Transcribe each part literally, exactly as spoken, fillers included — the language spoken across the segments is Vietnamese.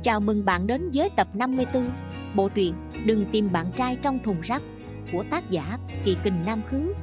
Chào mừng bạn đến với tập năm mươi tư bộ truyện Đừng tìm bạn trai trong thùng rác của tác giả Kỳ Kình Nam Khứ.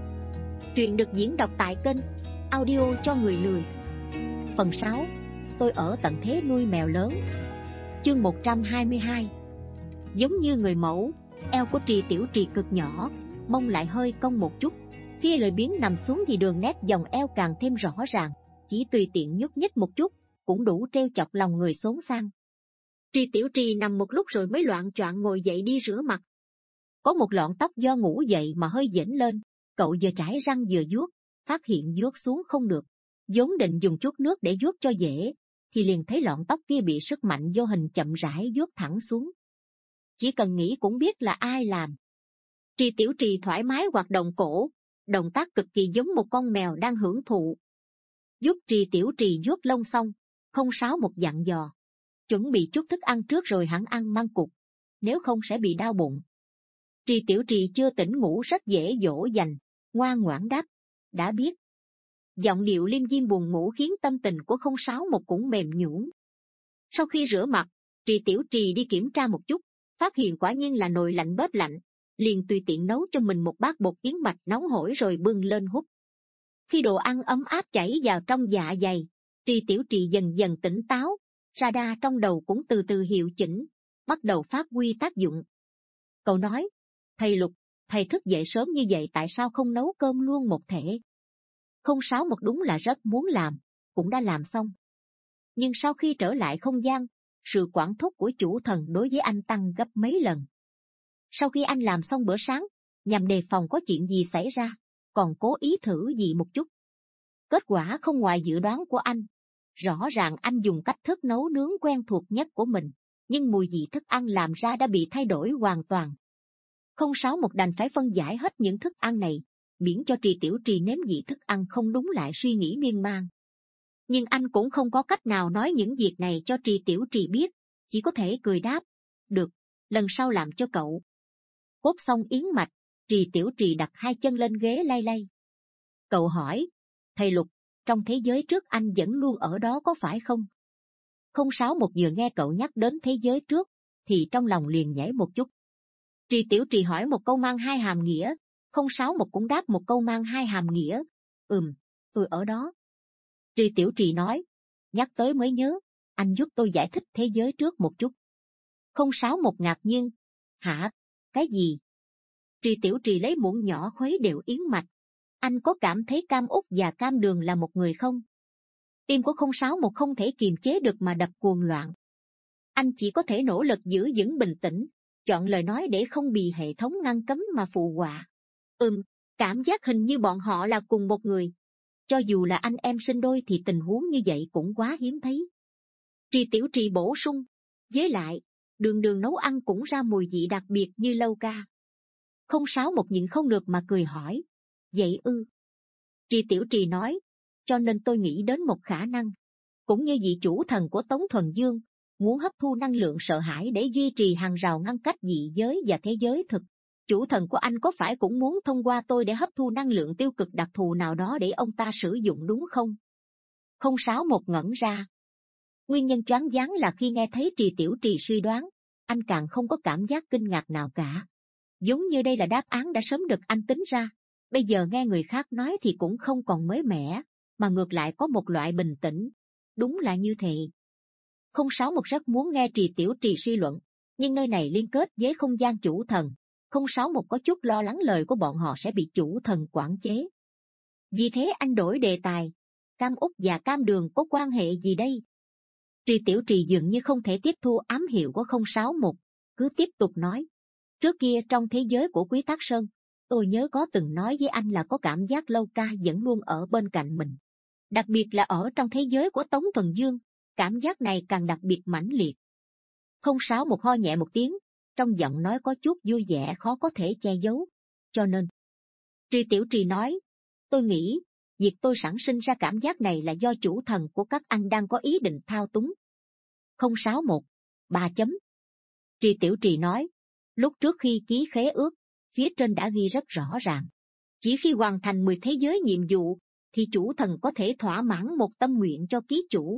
Truyện được diễn đọc tại kênh Audio cho người lười. Phần sáu. Tôi ở tận thế nuôi mèo lớn. Chương một trăm hai mươi hai. Giống như người mẫu, eo của Trì Tiểu Trì cực nhỏ, mông lại hơi cong một chút. Khi lười biếng nằm xuống thì đường nét vòng eo càng thêm rõ ràng, chỉ tùy tiện nhúc nhích một chút cũng đủ trêu chọc lòng người xốn sang. Trì Tiểu Trì nằm một lúc rồi mới loạng choạng ngồi dậy đi rửa mặt. Có một lọn tóc do ngủ dậy mà hơi dễn lên, cậu vừa chải răng vừa vuốt, phát hiện vuốt xuống không được, vốn định dùng chút nước để vuốt cho dễ, thì liền thấy lọn tóc kia bị sức mạnh vô hình chậm rãi vuốt thẳng xuống. Chỉ cần nghĩ cũng biết là ai làm. Trì Tiểu Trì thoải mái hoạt động cổ, động tác cực kỳ giống một con mèo đang hưởng thụ. Giúp Trì Tiểu Trì vuốt lông xong, không sáo một dặn dò: chuẩn bị chút thức ăn trước rồi hẳn ăn măng cục, nếu không sẽ bị đau bụng. Trì Tiểu Trì chưa tỉnh ngủ rất dễ dỗ dành, ngoan ngoãn đáp: đã biết. Giọng điệu liêm diêm buồn ngủ khiến tâm tình của không sáu một cũng mềm nhũn. Sau khi rửa mặt, Trì Tiểu Trì đi kiểm tra một chút, phát hiện quả nhiên là nồi lạnh bếp lạnh, liền tùy tiện nấu cho mình một bát bột yến mạch nóng hổi rồi bưng lên húp. Khi đồ ăn ấm áp chảy vào trong dạ dày, Trì Tiểu Trì dần dần tỉnh táo, radar trong đầu cũng từ từ hiệu chỉnh, bắt đầu phát huy tác dụng. Cậu nói: thầy Lục, thầy thức dậy sớm như vậy tại sao không nấu cơm luôn một thể? Không sáu một đúng là rất muốn làm, cũng đã làm xong. Nhưng sau khi trở lại không gian, sự quản thúc của chủ thần đối với anh tăng gấp mấy lần. Sau khi anh làm xong bữa sáng, nhằm đề phòng có chuyện gì xảy ra, còn cố ý thử gì một chút. Kết quả không ngoài dự đoán của anh. Rõ ràng anh dùng cách thức nấu nướng quen thuộc nhất của mình, nhưng mùi vị thức ăn làm ra đã bị thay đổi hoàn toàn. Không sáu một đành phải phân giải hết những thức ăn này, miễn cho Trì Tiểu Trì nếm vị thức ăn không đúng lại suy nghĩ miên man. Nhưng anh cũng không có cách nào nói những việc này cho Trì Tiểu Trì biết, chỉ có thể cười đáp: được, lần sau làm cho cậu. Cốt xong yến mạch, Trì Tiểu Trì đặt hai chân lên ghế lay lay. Cậu hỏi: thầy Lục, trong thế giới trước anh vẫn luôn ở đó có phải không? Không sáu một vừa nghe cậu nhắc đến thế giới trước, thì trong lòng liền nhảy một chút. Trì Tiểu Trì hỏi một câu mang hai hàm nghĩa, không sáu một cũng đáp một câu mang hai hàm nghĩa. Ừm, tôi ở đó. Trì Tiểu Trì nói: nhắc tới mới nhớ, anh giúp tôi giải thích thế giới trước một chút. Không sáu một ngạc nhiên: hả? Cái gì? Trì Tiểu Trì lấy muỗng nhỏ khuấy đều yến mạch. Anh có cảm thấy Cam Úc và Cam Đường là một người không? Tim của không sáu một không thể kiềm chế được mà đập cuồng loạn. Anh chỉ có thể nỗ lực giữ vững bình tĩnh, chọn lời nói để không bị hệ thống ngăn cấm mà phụ họa. Ừm, cảm giác hình như bọn họ là cùng một người. Cho dù là anh em sinh đôi thì tình huống như vậy cũng quá hiếm thấy. Trì Tiểu Trì bổ sung: với lại, Đường Đường nấu ăn cũng ra mùi vị đặc biệt như lâu ca. Không sáu một nhịn không được mà cười hỏi: vậy ư? Trì Tiểu Trì nói: cho nên tôi nghĩ đến một khả năng. Cũng như vị chủ thần của Tống Thuần Dương, muốn hấp thu năng lượng sợ hãi để duy trì hàng rào ngăn cách dị giới và thế giới thực. Chủ thần của anh có phải cũng muốn thông qua tôi để hấp thu năng lượng tiêu cực đặc thù nào đó để ông ta sử dụng đúng không? Không sáu một ngẩn ra. Nguyên nhân choáng váng là khi nghe thấy Trì Tiểu Trì suy đoán, anh càng không có cảm giác kinh ngạc nào cả. Giống như đây là đáp án đã sớm được anh tính ra. Bây giờ nghe người khác nói thì cũng không còn mới mẻ, mà ngược lại có một loại bình tĩnh. Đúng là như thế. Không sáu một rất muốn nghe Trì Tiểu Trì suy luận, nhưng nơi này liên kết với không gian chủ thần. Không sáu một có chút lo lắng lời của bọn họ sẽ bị chủ thần quản chế. Vì thế anh đổi đề tài: Cam Úc và Cam Đường có quan hệ gì đây? Trì Tiểu Trì dường như không thể tiếp thu ám hiệu của không sáu một, cứ tiếp tục nói: trước kia trong thế giới của Quý Tác Sơn, tôi nhớ có từng nói với anh là có cảm giác lâu ca vẫn luôn ở bên cạnh mình. Đặc biệt là ở trong thế giới của Tống Thuần Dương, cảm giác này càng đặc biệt mãnh liệt. Không sáu một ho nhẹ một tiếng, trong giọng nói có chút vui vẻ khó có thể che giấu. Cho nên, Trì Tiểu Trì nói: tôi nghĩ, việc tôi sản sinh ra cảm giác này là do chủ thần của các anh đang có ý định thao túng. Không sáu một, ba chấm. Trì Tiểu Trì nói: lúc trước khi ký khế ước, phía trên đã ghi rất rõ ràng. Chỉ khi hoàn thành mười thế giới nhiệm vụ, thì chủ thần có thể thỏa mãn một tâm nguyện cho ký chủ.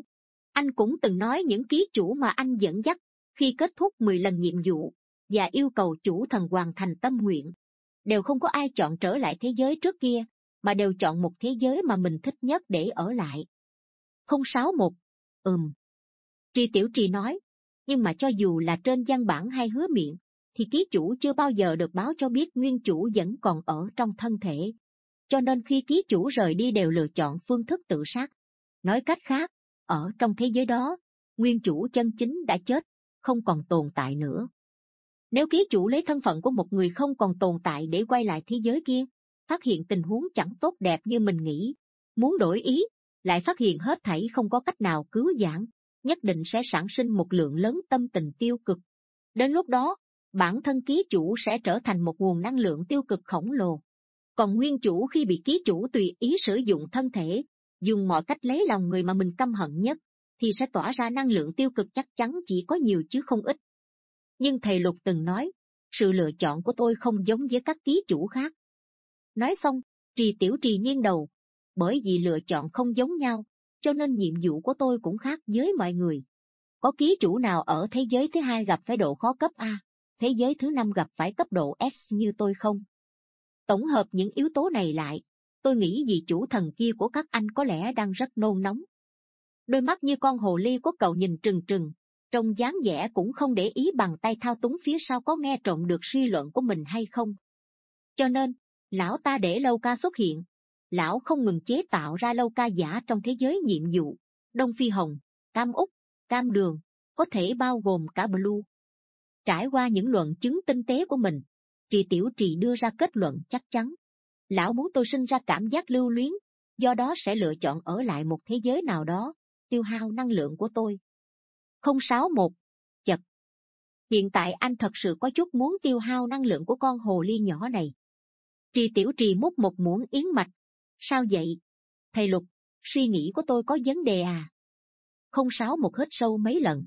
Anh cũng từng nói những ký chủ mà anh dẫn dắt khi kết thúc mười lần nhiệm vụ và yêu cầu chủ thần hoàn thành tâm nguyện, đều không có ai chọn trở lại thế giới trước kia, mà đều chọn một thế giới mà mình thích nhất để ở lại. Không sáu một. Ừm. Tri Tiểu Trì nói, nhưng mà cho dù là trên văn bản hay hứa miệng, thì ký chủ chưa bao giờ được báo cho biết nguyên chủ vẫn còn ở trong thân thể. Cho nên khi ký chủ rời đi đều lựa chọn phương thức tự sát. Nói cách khác, ở trong thế giới đó, nguyên chủ chân chính đã chết, không còn tồn tại nữa. Nếu ký chủ lấy thân phận của một người không còn tồn tại để quay lại thế giới kia, phát hiện tình huống chẳng tốt đẹp như mình nghĩ, muốn đổi ý, lại phát hiện hết thảy không có cách nào cứu vãn, nhất định sẽ sản sinh một lượng lớn tâm tình tiêu cực. Đến lúc đó, bản thân ký chủ sẽ trở thành một nguồn năng lượng tiêu cực khổng lồ. Còn nguyên chủ khi bị ký chủ tùy ý sử dụng thân thể, dùng mọi cách lấy lòng người mà mình căm hận nhất, thì sẽ tỏa ra năng lượng tiêu cực chắc chắn chỉ có nhiều chứ không ít. Nhưng thầy Lục từng nói, sự lựa chọn của tôi không giống với các ký chủ khác. Nói xong, Trì Tiểu Trì nghiêng đầu, bởi vì lựa chọn không giống nhau, cho nên nhiệm vụ của tôi cũng khác với mọi người. Có ký chủ nào ở thế giới thứ hai gặp phải độ khó cấp A, thế giới thứ năm gặp phải cấp độ S như tôi không? Tổng hợp những yếu tố này lại, tôi nghĩ vị chủ thần kia của các anh có lẽ đang rất nôn nóng. Đôi mắt như con hồ ly của cậu nhìn trừng trừng, trông dáng vẻ cũng không để ý bằng tay thao túng phía sau có nghe trộm được suy luận của mình hay không. Cho nên, lão ta để lâu ca xuất hiện. Lão không ngừng chế tạo ra lâu ca giả trong thế giới nhiệm vụ, Đông Phi Hồng, Cam Úc, Cam Đường, có thể bao gồm cả Blue. Trải qua những luận chứng tinh tế của mình, Trì Tiểu Trì đưa ra kết luận chắc chắn. Lão muốn tôi sinh ra cảm giác lưu luyến, do đó sẽ lựa chọn ở lại một thế giới nào đó, tiêu hao năng lượng của tôi. Không sáu một. Chật. Hiện tại anh thật sự có chút muốn tiêu hao năng lượng của con hồ ly nhỏ này. Trì Tiểu Trì múc một muỗng yến mạch. Sao vậy? Thầy Lục, suy nghĩ của tôi có vấn đề à? Không sáu một hít sâu mấy lần.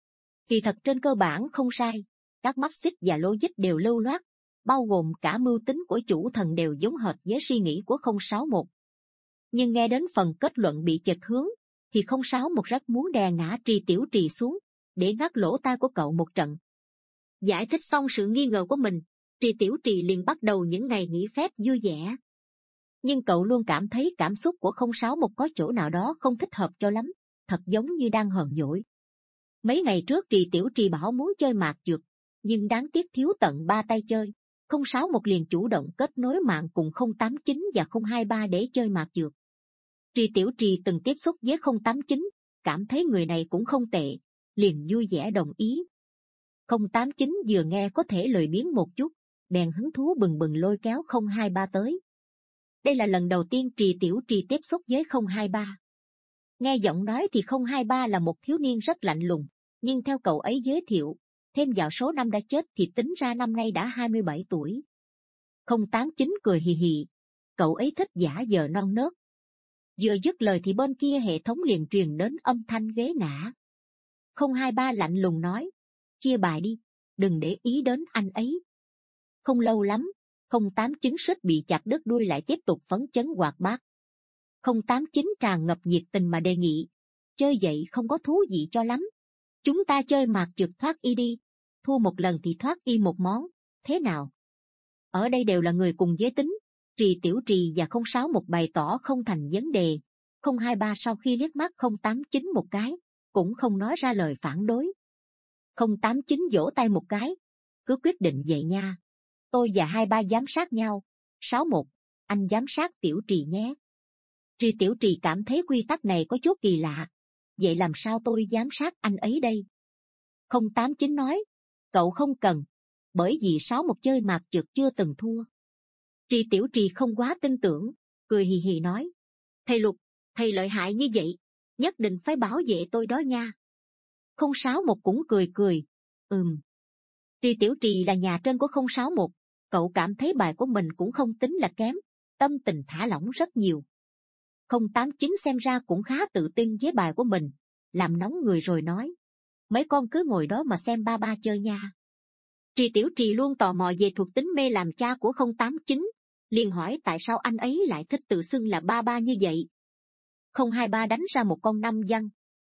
Kỳ thật trên cơ bản không sai, các mắt xích và logic đều lưu loát, bao gồm cả mưu tính của chủ thần đều giống hệt với suy nghĩ của không sáu một. Nhưng nghe đến phần kết luận bị chệch hướng, thì không sáu một rất muốn đè ngã Trì Tiểu Trì xuống, để ngắt lỗ tai của cậu một trận. Giải thích xong sự nghi ngờ của mình, Trì Tiểu Trì liền bắt đầu những ngày nghỉ phép vui vẻ. Nhưng cậu luôn cảm thấy cảm xúc của không sáu một có chỗ nào đó không thích hợp cho lắm, thật giống như đang hờn dỗi. Mấy ngày trước Trì Tiểu Trì bảo muốn chơi mạc trượt, nhưng đáng tiếc thiếu tận ba tay chơi. không sáu một liền chủ động kết nối mạng cùng không tám chín và không hai ba để chơi mạc trượt. Trì Tiểu Trì từng tiếp xúc với không tám chín, cảm thấy người này cũng không tệ, liền vui vẻ đồng ý. không tám chín vừa nghe có thể lười biếng một chút, bèn hứng thú bừng bừng lôi kéo không hai ba tới. Đây là lần đầu tiên Trì Tiểu Trì tiếp xúc với không hai ba. Nghe giọng nói thì không hai ba là một thiếu niên rất lạnh lùng, nhưng theo cậu ấy giới thiệu, thêm vào số năm đã chết thì tính ra năm nay đã hai mươi bảy tuổi. không tám chín cười hì hì, cậu ấy thích giả vờ non nớt. Vừa dứt lời thì bên kia hệ thống liền truyền đến âm thanh ghế ngã. không hai ba lạnh lùng nói, chia bài đi, đừng để ý đến anh ấy. Không lâu lắm, không tám chín suýt bị chặt đứt đuôi lại tiếp tục phấn chấn hoạt bát. không tám chín tràn ngập nhiệt tình mà đề nghị, chơi vậy không có thú vị cho lắm. Chúng ta chơi mạc trượt thoát y đi, thua một lần thì thoát y một món, thế nào? Ở đây đều là người cùng giới tính, Trì Tiểu Trì và không sáu một bày tỏ không thành vấn đề. không hai ba sau khi liếc mắt không tám chín một cái, cũng không nói ra lời phản đối. không tám chín vỗ tay một cái, cứ quyết định vậy nha. Tôi và hai ba giám sát nhau. sáu một, anh giám sát Tiểu Trì nhé. Trì Tiểu Trì cảm thấy quy tắc này có chút kỳ lạ. Vậy làm sao tôi giám sát anh ấy đây? không tám chín nói, cậu không cần, bởi vì sáu một chơi mạc trượt chưa từng thua. Trì Tiểu Trì không quá tin tưởng, cười hì hì nói, thầy Lục, thầy lợi hại như vậy, nhất định phải bảo vệ tôi đó nha. không sáu một cũng cười cười, ừm. Trì Tiểu Trì là nhà trên của không sáu một, cậu cảm thấy bài của mình cũng không tính là kém, tâm tình thả lỏng rất nhiều. không tám chín xem ra cũng khá tự tin với bài của mình, làm nóng người rồi nói, mấy con cứ ngồi đó mà xem ba ba chơi nha. Trì Tiểu Trì luôn tò mò về thuộc tính mê làm cha của không tám chín, liền hỏi tại sao anh ấy lại thích tự xưng là ba ba như vậy. không hai ba đánh ra một con năm văn,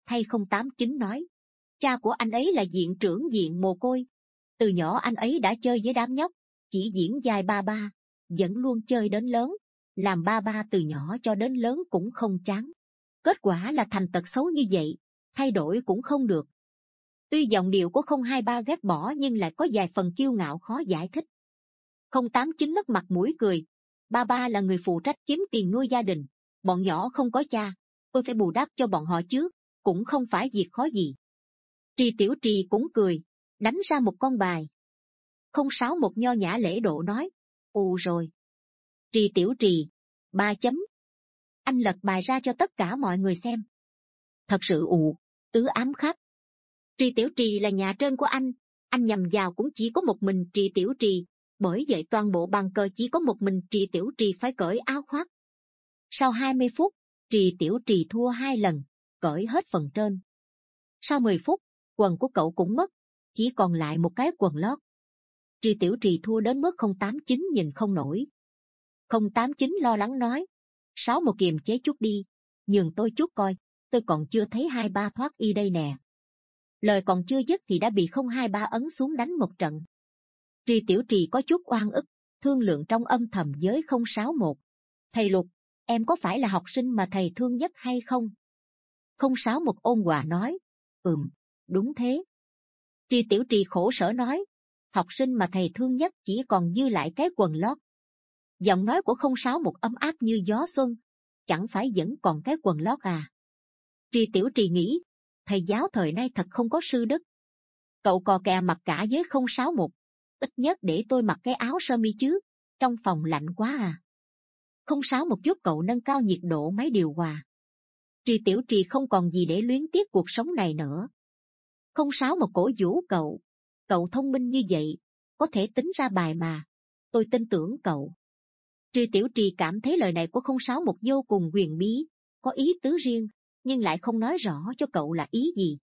Hay không tám chín nói, cha của anh ấy là diện trưởng diện mồ côi. Từ nhỏ anh ấy đã chơi với đám nhóc, chỉ diễn vai ba ba, vẫn luôn chơi đến lớn, làm ba ba từ nhỏ cho đến lớn cũng không chán. Kết quả là thành tật xấu như vậy, thay đổi cũng không được. Tuy giọng điệu của không hai ba ghét bỏ nhưng lại có vài phần kiêu ngạo khó giải thích. không tám chín lắc mặt mũi cười, ba ba là người phụ trách kiếm tiền nuôi gia đình, bọn nhỏ không có cha, tôi phải bù đắp cho bọn họ chứ, cũng không phải việc khó gì. Trì Tiểu Trì cũng cười, đánh ra một con bài. không sáu một nho nhã lễ độ nói, ù rồi. Trì Tiểu Trì, ba chấm. Anh lật bài ra cho tất cả mọi người xem. Thật sự ù, tứ ám khắc. Trì Tiểu Trì là nhà trên của anh, anh nhằm vào cũng chỉ có một mình Trì Tiểu Trì, bởi vậy toàn bộ bàn cờ chỉ có một mình Trì Tiểu Trì phải cởi áo khoác. Sau hai mươi phút, Trì Tiểu Trì thua hai lần, cởi hết phần trên. Sau mười phút, quần của cậu cũng mất, chỉ còn lại một cái quần lót. Trì Tiểu Trì thua đến mức không tám chín nhìn không nổi. không tám chín lo lắng nói, sáu một kiềm chế chút đi, nhường tôi chút coi, tôi còn chưa thấy hai ba thoát y đây nè. Lời còn chưa dứt thì đã bị không hai ba ấn xuống đánh một trận. Trì Tiểu Trì có chút oan ức, thương lượng trong âm thầm với không sáu một. Thầy Lục, em có phải là học sinh mà thầy thương nhất hay không? không sáu một ôn hòa nói, ừm, đúng thế. Trì Tiểu Trì khổ sở nói, học sinh mà thầy thương nhất chỉ còn dư lại cái quần lót. Giọng nói của không sáu một ấm áp như gió xuân, chẳng phải vẫn còn cái quần lót à? Trì Tiểu Trì nghĩ, thầy giáo thời nay thật không có sư đức. Cậu cò kè mặc cả với không sáu một, ít nhất để tôi mặc cái áo sơ mi chứ, trong phòng lạnh quá à. không sáu một giúp cậu nâng cao nhiệt độ máy điều hòa. Trì Tiểu Trì không còn gì để luyến tiếc cuộc sống này nữa. không sáu một cổ vũ cậu, cậu thông minh như vậy, có thể tính ra bài mà, tôi tin tưởng cậu. Trì Tiểu Trì cảm thấy lời này của không sáu một vô cùng huyền bí, có ý tứ riêng, nhưng lại không nói rõ cho cậu là ý gì.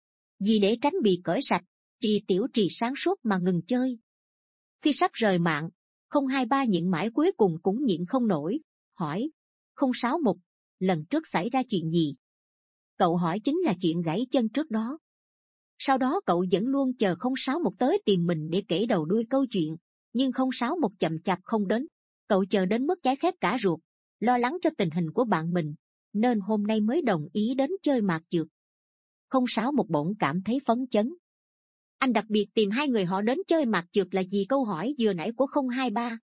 Vì để tránh bị cởi sạch, Trì Tiểu Trì sáng suốt mà ngừng chơi. Khi sắp rời mạng, không hai ba nhịn mãi cuối cùng cũng nhịn không nổi, hỏi, không sáu một, lần trước xảy ra chuyện gì? Cậu hỏi chính là chuyện gãy chân trước đó. Sau đó cậu vẫn luôn chờ không sáu một tới tìm mình để kể đầu đuôi câu chuyện, nhưng không sáu một chậm chạp không đến. Cậu chờ đến mức cháy khét cả ruột, lo lắng cho tình hình của bạn mình, nên hôm nay mới đồng ý đến chơi mạc trượt. không sáu một bỗng cảm thấy phấn chấn. Anh đặc biệt tìm hai người họ đến chơi mạc trượt là vì câu hỏi vừa nãy của không hai ba.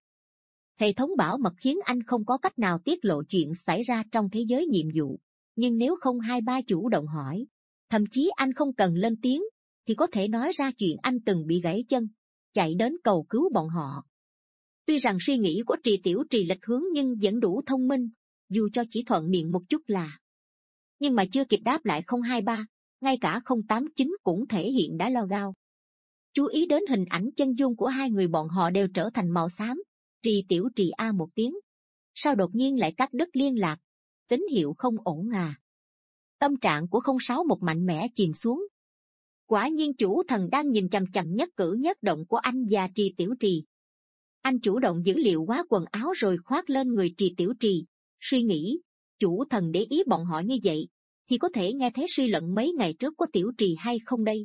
Hệ thống bảo mật khiến anh không có cách nào tiết lộ chuyện xảy ra trong thế giới nhiệm vụ, nhưng nếu không hai ba chủ động hỏi, thậm chí anh không cần lên tiếng, thì có thể nói ra chuyện anh từng bị gãy chân, chạy đến cầu cứu bọn họ. Tuy rằng suy nghĩ của Trì Tiểu Trì lệch hướng nhưng vẫn đủ thông minh, dù cho chỉ thuận miệng một chút là. Nhưng mà chưa kịp đáp lại không hai ba, ngay cả không tám chín cũng thể hiện đã lo gao. Chú ý đến hình ảnh chân dung của hai người bọn họ đều trở thành màu xám, Trì Tiểu Trì a một tiếng. Sao đột nhiên lại cắt đứt liên lạc? Tín hiệu không ổn à? Tâm trạng của không sáu một mạnh mẽ chìm xuống. Quả nhiên chủ thần đang nhìn chằm chằm nhất cử nhất động của anh và Trì Tiểu Trì. Anh chủ động dữ liệu quá quần áo rồi khoác lên người Trì Tiểu Trì, suy nghĩ, chủ thần để ý bọn họ như vậy, thì có thể nghe thấy suy luận mấy ngày trước của Tiểu Trì hay không đây?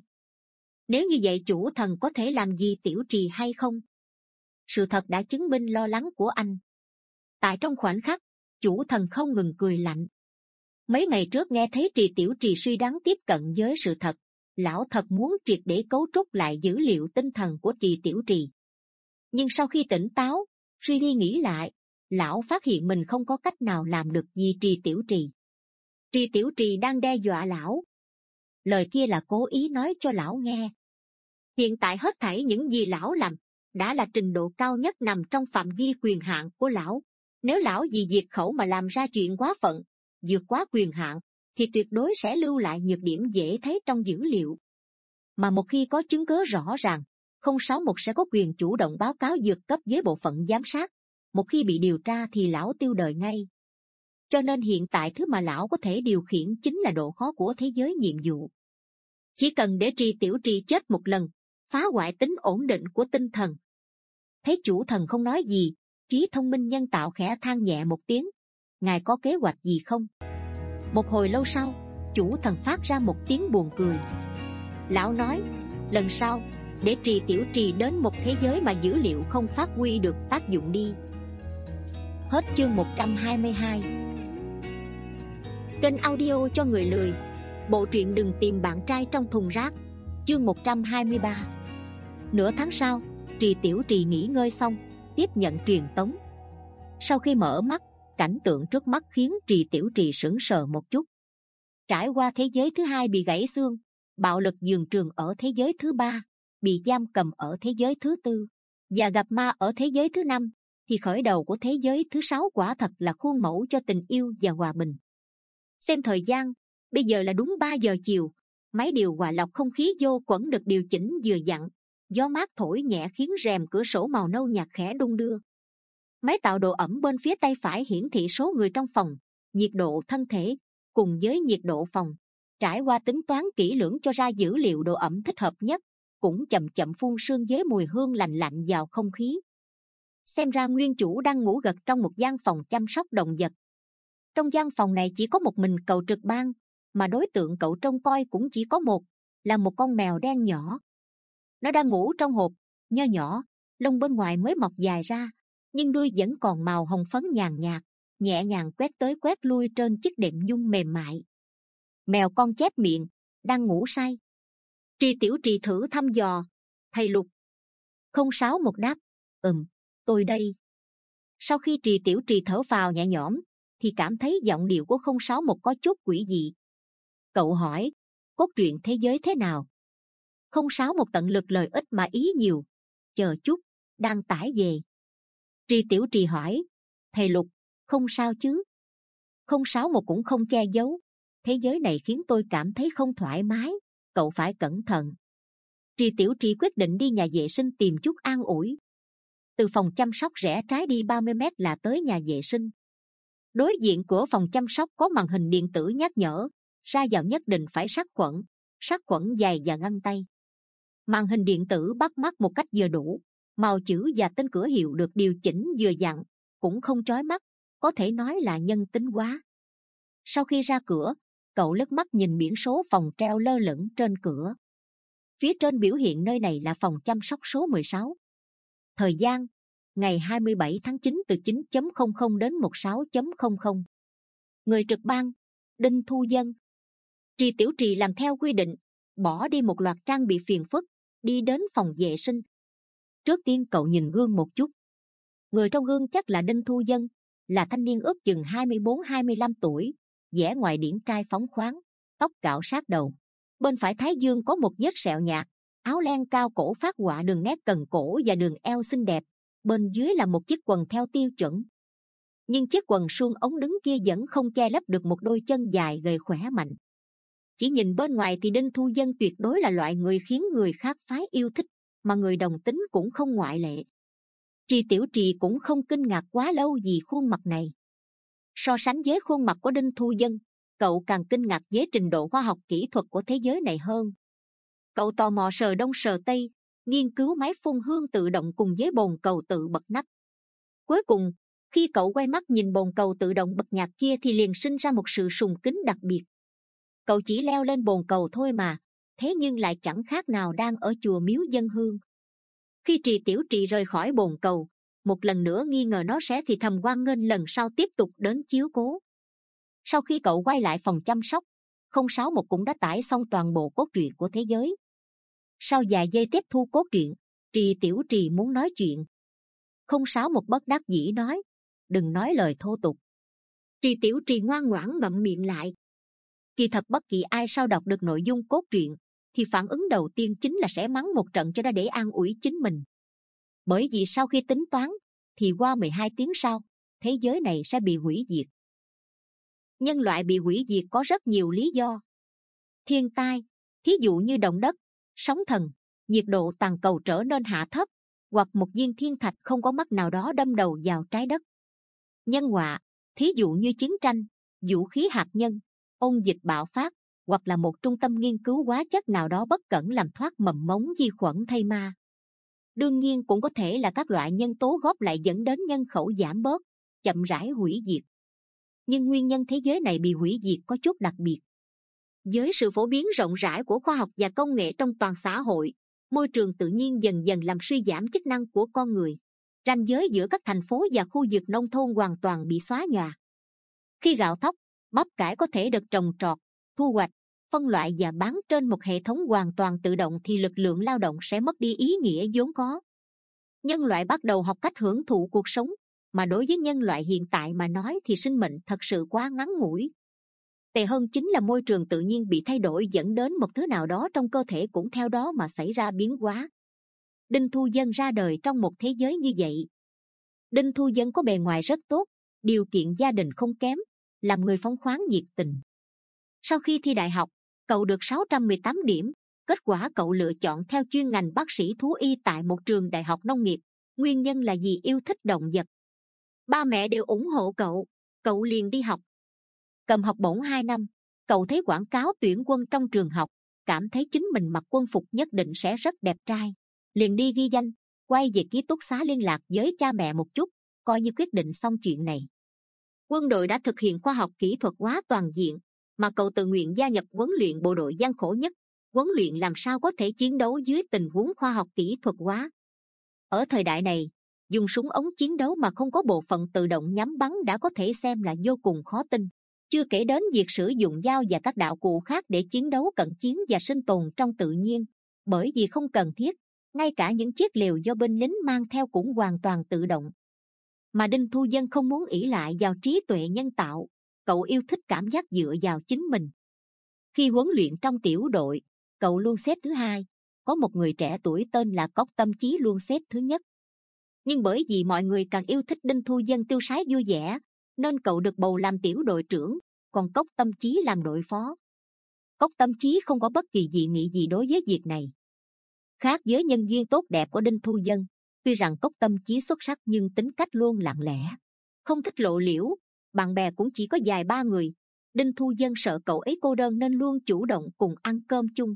Nếu như vậy chủ thần có thể làm gì Tiểu Trì hay không? Sự thật đã chứng minh lo lắng của anh. Tại trong khoảnh khắc, chủ thần không ngừng cười lạnh. Mấy ngày trước nghe thấy Trì Tiểu Trì suy đoán tiếp cận với sự thật, lão thật muốn triệt để cấu trúc lại dữ liệu tinh thần của Trì Tiểu Trì. Nhưng sau khi tỉnh táo, suy đi nghĩ lại, lão phát hiện mình không có cách nào làm được gì Trì Tiểu Trì. Trì Tiểu Trì đang đe dọa lão. Lời kia là cố ý nói cho lão nghe. Hiện tại hết thảy những gì lão làm đã là trình độ cao nhất nằm trong phạm vi quyền hạn của lão. Nếu lão vì diệt khẩu mà làm ra chuyện quá phận, vượt quá quyền hạn, thì tuyệt đối sẽ lưu lại nhược điểm dễ thấy trong dữ liệu. Mà một khi có chứng cứ rõ ràng, không sáu một sẽ có quyền chủ động báo cáo vượt cấp với bộ phận giám sát. Một khi bị điều tra thì lão tiêu đời ngay. Cho nên hiện tại thứ mà lão có thể điều khiển chính là độ khó của thế giới nhiệm vụ. Chỉ cần để Trì Tiểu Trì chết một lần, phá hoại tính ổn định của tinh thần. Thấy chủ thần không nói gì, trí thông minh nhân tạo khẽ than nhẹ một tiếng. Ngài có kế hoạch gì không? Một hồi lâu sau, chủ thần phát ra một tiếng buồn cười. Lão nói, lần sau để Trì Tiểu Trì đến một thế giới mà dữ liệu không phát huy được tác dụng đi. Hết chương một trăm hai mươi hai. Kênh audio cho người lười. Bộ truyện Đừng Tìm Bạn Trai Trong Thùng Rác, chương một trăm hai mươi ba. Nửa tháng sau, Trì Tiểu Trì nghỉ ngơi xong, tiếp nhận truyền tống. Sau khi mở mắt, cảnh tượng trước mắt khiến Trì Tiểu Trì sững sờ một chút. Trải qua thế giới thứ hai bị gãy xương, bạo lực giường trường ở thế giới thứ ba, bị giam cầm ở thế giới thứ tư, và gặp ma ở thế giới thứ năm, thì khởi đầu của thế giới thứ sáu quả thật là khuôn mẫu cho tình yêu và hòa bình. Xem thời gian, bây giờ là đúng ba giờ chiều. Máy điều hòa lọc không khí vô quẩn được điều chỉnh vừa vặn, gió mát thổi nhẹ khiến rèm cửa sổ màu nâu nhạt khẽ đung đưa. Máy tạo độ ẩm bên phía tay phải hiển thị số người trong phòng, nhiệt độ thân thể cùng với nhiệt độ phòng, trải qua tính toán kỹ lưỡng cho ra dữ liệu độ ẩm thích hợp nhất, cũng chậm chậm phun sương với mùi hương lành lạnh vào không khí. Xem ra nguyên chủ đang ngủ gật trong một gian phòng chăm sóc động vật. Trong gian phòng này chỉ có một mình cậu trực ban, mà đối tượng cậu trông coi cũng chỉ có một, là một con mèo đen nhỏ. Nó đang ngủ trong hộp nho nhỏ, lông bên ngoài mới mọc dài ra, nhưng đuôi vẫn còn màu hồng phấn nhàn nhạt, nhẹ nhàng quét tới quét lui trên chiếc đệm nhung mềm mại. Mèo con chép miệng, đang ngủ say. Trì Tiểu Trì thử thăm dò, thầy Lục. Không sáu một đáp, ừm, tôi đây. Sau khi Trì Tiểu Trì thở phào nhẹ nhõm, thì cảm thấy giọng điệu của không sáu một có chút quỷ dị. Cậu hỏi, cốt truyện thế giới thế nào? Không sáu một tận lực lời ít mà ý nhiều, chờ chút, đang tải về. Trì Tiểu Trì hỏi, thầy Lục, không sao chứ? Không sáu một cũng không che giấu, thế giới này khiến tôi cảm thấy không thoải mái, cậu phải cẩn thận. Trì Tiểu Trì quyết định đi nhà vệ sinh tìm chút an ủi. Từ phòng chăm sóc rẽ trái đi ba mươi mét là tới nhà vệ sinh. Đối diện của phòng chăm sóc có màn hình điện tử nhắc nhở, ra vào nhất định phải sát khuẩn, sát khuẩn giày và găng tay. Màn hình điện tử bắt mắt một cách vừa đủ, màu chữ và tên cửa hiệu được điều chỉnh vừa vặn, cũng không chói mắt, có thể nói là nhân tính quá. Sau khi ra cửa, cậu lướt mắt nhìn biển số phòng treo lơ lửng trên cửa. Phía trên biểu hiện nơi này là phòng chăm sóc số mười sáu. Thời gian, ngày hai mươi bảy tháng chín từ chín giờ không không đến mười sáu giờ không không. Người trực ban, Đinh Thu Dân. Trì Tiểu Trì làm theo quy định, bỏ đi một loạt trang bị phiền phức, đi đến phòng vệ sinh. Trước tiên cậu nhìn gương một chút. Người trong gương chắc là Đinh Thu Dân, là thanh niên ước chừng hai mươi bốn hai mươi lăm tuổi, vẻ ngoài điển trai phóng khoáng, tóc cạo sát đầu. Bên phải thái dương có một vết sẹo nhạt, áo len cao cổ phát họa đường nét cần cổ và đường eo xinh đẹp. Bên dưới là một chiếc quần theo tiêu chuẩn. Nhưng chiếc quần suông ống đứng kia vẫn không che lấp được một đôi chân dài gầy khỏe mạnh. Chỉ nhìn bên ngoài thì Đinh Thu Dân tuyệt đối là loại người khiến người khác phái yêu thích, mà người đồng tính cũng không ngoại lệ. Trì Tiểu Trì cũng không kinh ngạc quá lâu vì khuôn mặt này. So sánh với khuôn mặt của Đinh Thu Dân, cậu càng kinh ngạc với trình độ khoa học kỹ thuật của thế giới này hơn. Cậu tò mò sờ đông sờ tây, nghiên cứu máy phun hương tự động cùng với bồn cầu tự bật nắp. Cuối cùng, khi cậu quay mắt nhìn bồn cầu tự động bật nhạc kia thì liền sinh ra một sự sùng kính đặc biệt. Cậu chỉ leo lên bồn cầu thôi mà, thế nhưng lại chẳng khác nào đang ở chùa miếu dân hương. Khi Trì Tiểu Trì rời khỏi bồn cầu, một lần nữa nghi ngờ nó sẽ thì thầm hoan nghênh lần sau tiếp tục đến chiếu cố. Sau khi cậu quay lại phòng chăm sóc, không sáu một cũng đã tải xong toàn bộ cốt truyện của thế giới. Sau vài giây tiếp thu cốt truyện, Trì Tiểu Trì muốn nói chuyện. Không sáu một bất đắc dĩ nói, đừng nói lời thô tục. Trì Tiểu Trì ngoan ngoãn ngậm miệng lại. Kỳ thật bất kỳ ai sau đọc được nội dung cốt truyện thì phản ứng đầu tiên chính là sẽ mắng một trận cho ra để an ủi chính mình. Bởi vì sau khi tính toán thì qua mười hai tiếng sau, thế giới này sẽ bị hủy diệt. Nhân loại bị hủy diệt có rất nhiều lý do. Thiên tai, thí dụ như động đất, sóng thần, nhiệt độ toàn cầu trở nên hạ thấp, hoặc một viên thiên thạch không có mắt nào đó đâm đầu vào trái đất. Nhân họa, thí dụ như chiến tranh, vũ khí hạt nhân, ôn dịch bạo phát, hoặc là một trung tâm nghiên cứu hóa chất nào đó bất cẩn làm thoát mầm mống vi khuẩn thay ma. Đương nhiên cũng có thể là các loại nhân tố góp lại dẫn đến nhân khẩu giảm bớt, chậm rãi hủy diệt. Nhưng nguyên nhân thế giới này bị hủy diệt có chút đặc biệt. Với sự phổ biến rộng rãi của khoa học và công nghệ trong toàn xã hội, môi trường tự nhiên dần dần làm suy giảm chức năng của con người. Ranh giới giữa các thành phố và khu vực nông thôn hoàn toàn bị xóa nhòa. Khi gạo thóc, bắp cải có thể được trồng trọt, thu hoạch, phân loại và bán trên một hệ thống hoàn toàn tự động thì lực lượng lao động sẽ mất đi ý nghĩa vốn có. Nhân loại bắt đầu học cách hưởng thụ cuộc sống, mà đối với nhân loại hiện tại mà nói thì sinh mệnh thật sự quá ngắn ngủi. Tệ hơn chính là môi trường tự nhiên bị thay đổi dẫn đến một thứ nào đó trong cơ thể cũng theo đó mà xảy ra biến hóa. Đinh Thu Vân ra đời trong một thế giới như vậy. Đinh Thu Vân có bề ngoài rất tốt, điều kiện gia đình không kém, làm người phóng khoáng nhiệt tình. Sau khi thi đại học, cậu được sáu trăm mười tám điểm. Kết quả cậu lựa chọn theo chuyên ngành bác sĩ thú y tại một trường đại học nông nghiệp. Nguyên nhân là vì yêu thích động vật. Ba mẹ đều ủng hộ cậu, cậu liền đi học. Cầm học bổng hai năm, cậu thấy quảng cáo tuyển quân trong trường học, cảm thấy chính mình mặc quân phục nhất định sẽ rất đẹp trai. Liền đi ghi danh, quay về ký túc xá liên lạc với cha mẹ một chút, coi như quyết định xong chuyện này. Quân đội đã thực hiện khoa học kỹ thuật hóa toàn diện, mà cậu tự nguyện gia nhập huấn luyện bộ đội gian khổ nhất. Huấn luyện làm sao có thể chiến đấu dưới tình huống khoa học kỹ thuật hóa. Ở thời đại này, dùng súng ống chiến đấu mà không có bộ phận tự động nhắm bắn đã có thể xem là vô cùng khó tin. Chưa kể đến việc sử dụng dao và các đạo cụ khác để chiến đấu cận chiến và sinh tồn trong tự nhiên, bởi vì không cần thiết, ngay cả những chiếc lều do binh lính mang theo cũng hoàn toàn tự động. Mà Đinh Thu Vân không muốn ỷ lại vào trí tuệ nhân tạo, cậu yêu thích cảm giác dựa vào chính mình. Khi huấn luyện trong tiểu đội, cậu luôn xếp thứ hai, có một người trẻ tuổi tên là Cốc Tâm Chí luôn xếp thứ nhất. Nhưng bởi vì mọi người càng yêu thích Đinh Thu Vân tiêu sái vui vẻ, nên cậu được bầu làm tiểu đội trưởng, còn Cốc Tâm Chí làm đội phó. Cốc Tâm Chí không có bất kỳ dị nghị gì đối với việc này. Khác với nhân duyên tốt đẹp của Đinh Thu Vân, tuy rằng Cốc Tâm Chí xuất sắc nhưng tính cách luôn lặng lẽ, không thích lộ liễu, bạn bè cũng chỉ có vài ba người. Đinh Thu Vân sợ cậu ấy cô đơn nên luôn chủ động cùng ăn cơm chung.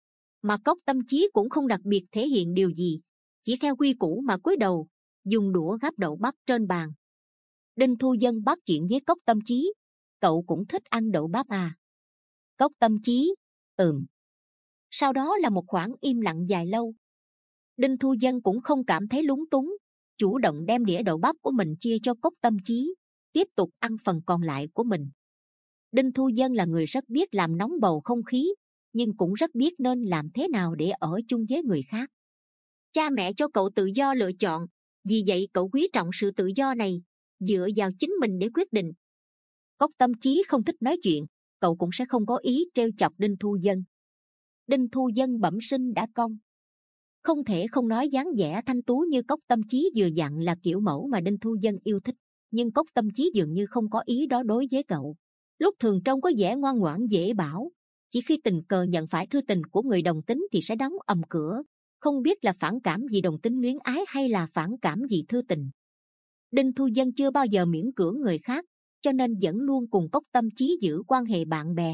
Mà Cốc Tâm Chí cũng không đặc biệt thể hiện điều gì, chỉ theo quy củ mà cúi đầu, dùng đũa gắp đậu bắp trên bàn. Đinh Thu Vân bắt chuyện với Cốc Tâm Chí, cậu cũng thích ăn đậu bắp à? Cốc Tâm Chí, ừm. Sau đó là một khoảng im lặng dài lâu. Đinh Thu Vân cũng không cảm thấy lúng túng, chủ động đem đĩa đậu bắp của mình chia cho Cốc Tâm Chí, tiếp tục ăn phần còn lại của mình. Đinh Thu Vân là người rất biết làm nóng bầu không khí, nhưng cũng rất biết nên làm thế nào để ở chung với người khác. Cha mẹ cho cậu tự do lựa chọn, vì vậy cậu quý trọng sự tự do này, dựa vào chính mình để quyết định. Cốc Tâm Chí không thích nói chuyện, cậu cũng sẽ không có ý trêu chọc Đinh Thu Vân. Đinh Thu Vân bẩm sinh đã cong, không thể không nói dáng vẻ thanh tú như Cốc Tâm Chí vừa dặn là kiểu mẫu mà Đinh Thu Vân yêu thích, nhưng Cốc Tâm Chí dường như không có ý đó đối với cậu. Lúc thường trông có vẻ ngoan ngoãn dễ bảo, chỉ khi tình cờ nhận phải thư tình của người đồng tính thì sẽ đóng ầm cửa, không biết là phản cảm vì đồng tính luyến ái hay là phản cảm vì thư tình. Đinh Thu Vân chưa bao giờ miễn cưỡng người khác, cho nên vẫn luôn cùng Cốc Tâm Chí giữ quan hệ bạn bè.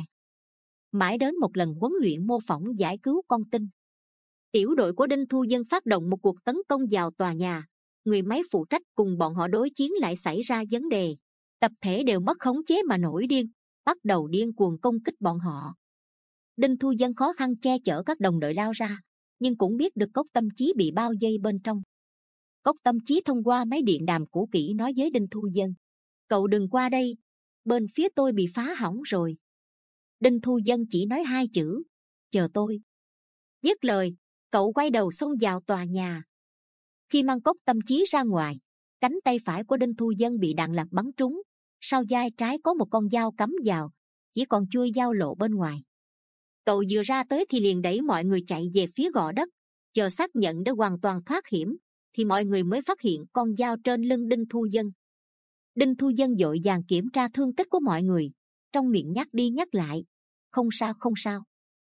Mãi đến một lần huấn luyện mô phỏng giải cứu con tin, tiểu đội của Đinh Thu Vân phát động một cuộc tấn công vào tòa nhà. Người máy phụ trách cùng bọn họ đối chiến lại xảy ra vấn đề, tập thể đều mất khống chế mà nổi điên, bắt đầu điên cuồng công kích bọn họ. Đinh Thu Vân khó khăn che chở các đồng đội lao ra, nhưng cũng biết được Cốc Tâm Chí bị bao vây bên trong. Cốc Tâm Chí thông qua máy điện đàm cũ kỹ nói với Đinh Thu Vân, cậu đừng qua đây, bên phía tôi bị phá hỏng rồi. Đinh Thu Vân chỉ nói hai chữ, chờ tôi. Dứt lời, cậu quay đầu xông vào tòa nhà. Khi mang Cốc Tâm Chí ra ngoài, cánh tay phải của Đinh Thu Vân bị đạn lạc bắn trúng, sau vai trái có một con dao cắm vào, chỉ còn chuôi dao lộ bên ngoài. Cậu vừa ra tới thì liền đẩy mọi người chạy về phía gò đất, chờ xác nhận đã hoàn toàn thoát hiểm, thì mọi người mới phát hiện con dao trên lưng Đinh Thu Vân. Đinh Thu Vân vội vàng kiểm tra thương tích của mọi người, trong miệng nhắc đi nhắc lại, không sao không sao.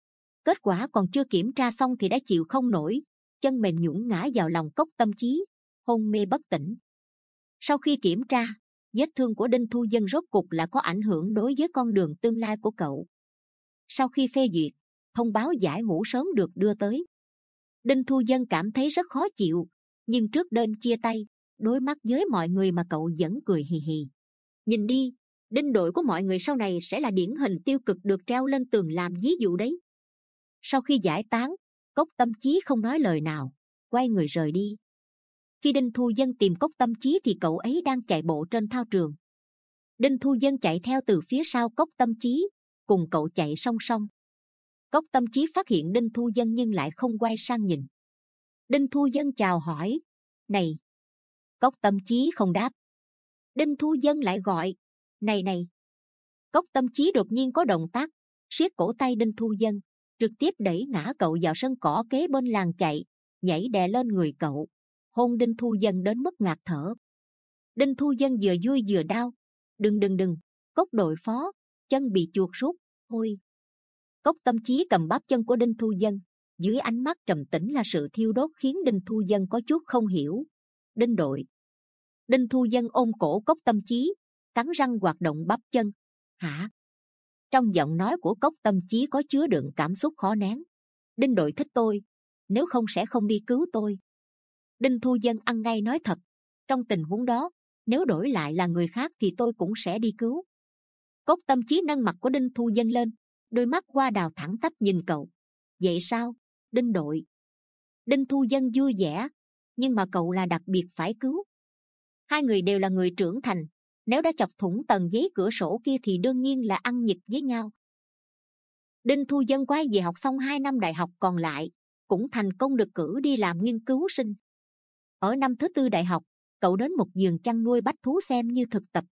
Kết quả còn chưa kiểm tra xong thì đã chịu không nổi, chân mềm nhũn ngã vào lòng Cốc Tâm Chí, hôn mê bất tỉnh. Sau khi kiểm tra, vết thương của Đinh Thu Vân rốt cục là có ảnh hưởng đối với con đường tương lai của cậu. Sau khi phê duyệt, thông báo giải ngũ sớm được đưa tới. Đinh Thu Vân cảm thấy rất khó chịu, nhưng trước đêm chia tay, đối mắt với mọi người mà cậu vẫn cười hì hì. Nhìn đi, Đinh đội của mọi người sau này sẽ là điển hình tiêu cực được treo lên tường làm ví dụ đấy. Sau khi giải tán, Cốc Tâm Chí không nói lời nào, quay người rời đi. Khi Đinh Thu Dân tìm Cốc Tâm Chí thì cậu ấy đang chạy bộ trên thao trường. Đinh Thu Dân chạy theo từ phía sau Cốc Tâm Chí, cùng cậu chạy song song. Cốc Tâm Chí phát hiện Đinh Thu Dân nhưng lại không quay sang nhìn. Đinh Thu Dân chào hỏi, này. Cốc Tâm Chí không đáp. Đinh Thu Dân lại gọi, này này. Cốc Tâm Chí đột nhiên có động tác, siết cổ tay Đinh Thu Dân, trực tiếp đẩy ngã cậu vào sân cỏ kế bên làng chạy, nhảy đè lên người cậu, hôn Đinh Thu Dân đến mức ngạt thở. Đinh Thu Dân vừa vui vừa đau. Đừng đừng đừng, Cốc đội phó, chân bị chuột rút, ôi. Cốc Tâm Chí cầm bắp chân của Đinh Thu Dân, dưới ánh mắt trầm tĩnh là sự thiêu đốt khiến Đinh Thu Dân có chút không hiểu. Đinh đội. Đinh Thu Dân ôm cổ Cốc Tâm Chí, cắn răng hoạt động bắp chân. Hả? Trong giọng nói của Cốc Tâm Chí có chứa đựng cảm xúc khó nén. Đinh đội thích tôi, nếu không sẽ không đi cứu tôi. Đinh Thu Dân ăn ngay nói thật, trong tình huống đó, nếu đổi lại là người khác thì tôi cũng sẽ đi cứu. Cốc Tâm Chí nâng mặt của Đinh Thu Dân lên, đôi mắt hoa đào thẳng tắp nhìn cậu. Vậy sao, Đinh đội? Đinh Thu Dân vui vẻ, nhưng mà cậu là đặc biệt phải cứu. Hai người đều là người trưởng thành, nếu đã chọc thủng tầng giấy cửa sổ kia thì đương nhiên là ăn nhịp với nhau. Đinh Thu Dân quay về học xong hai năm đại học còn lại, cũng thành công được cử đi làm nghiên cứu sinh. Ở năm thứ tư đại học, cậu đến một vườn chăn nuôi bách thú xem như thực tập.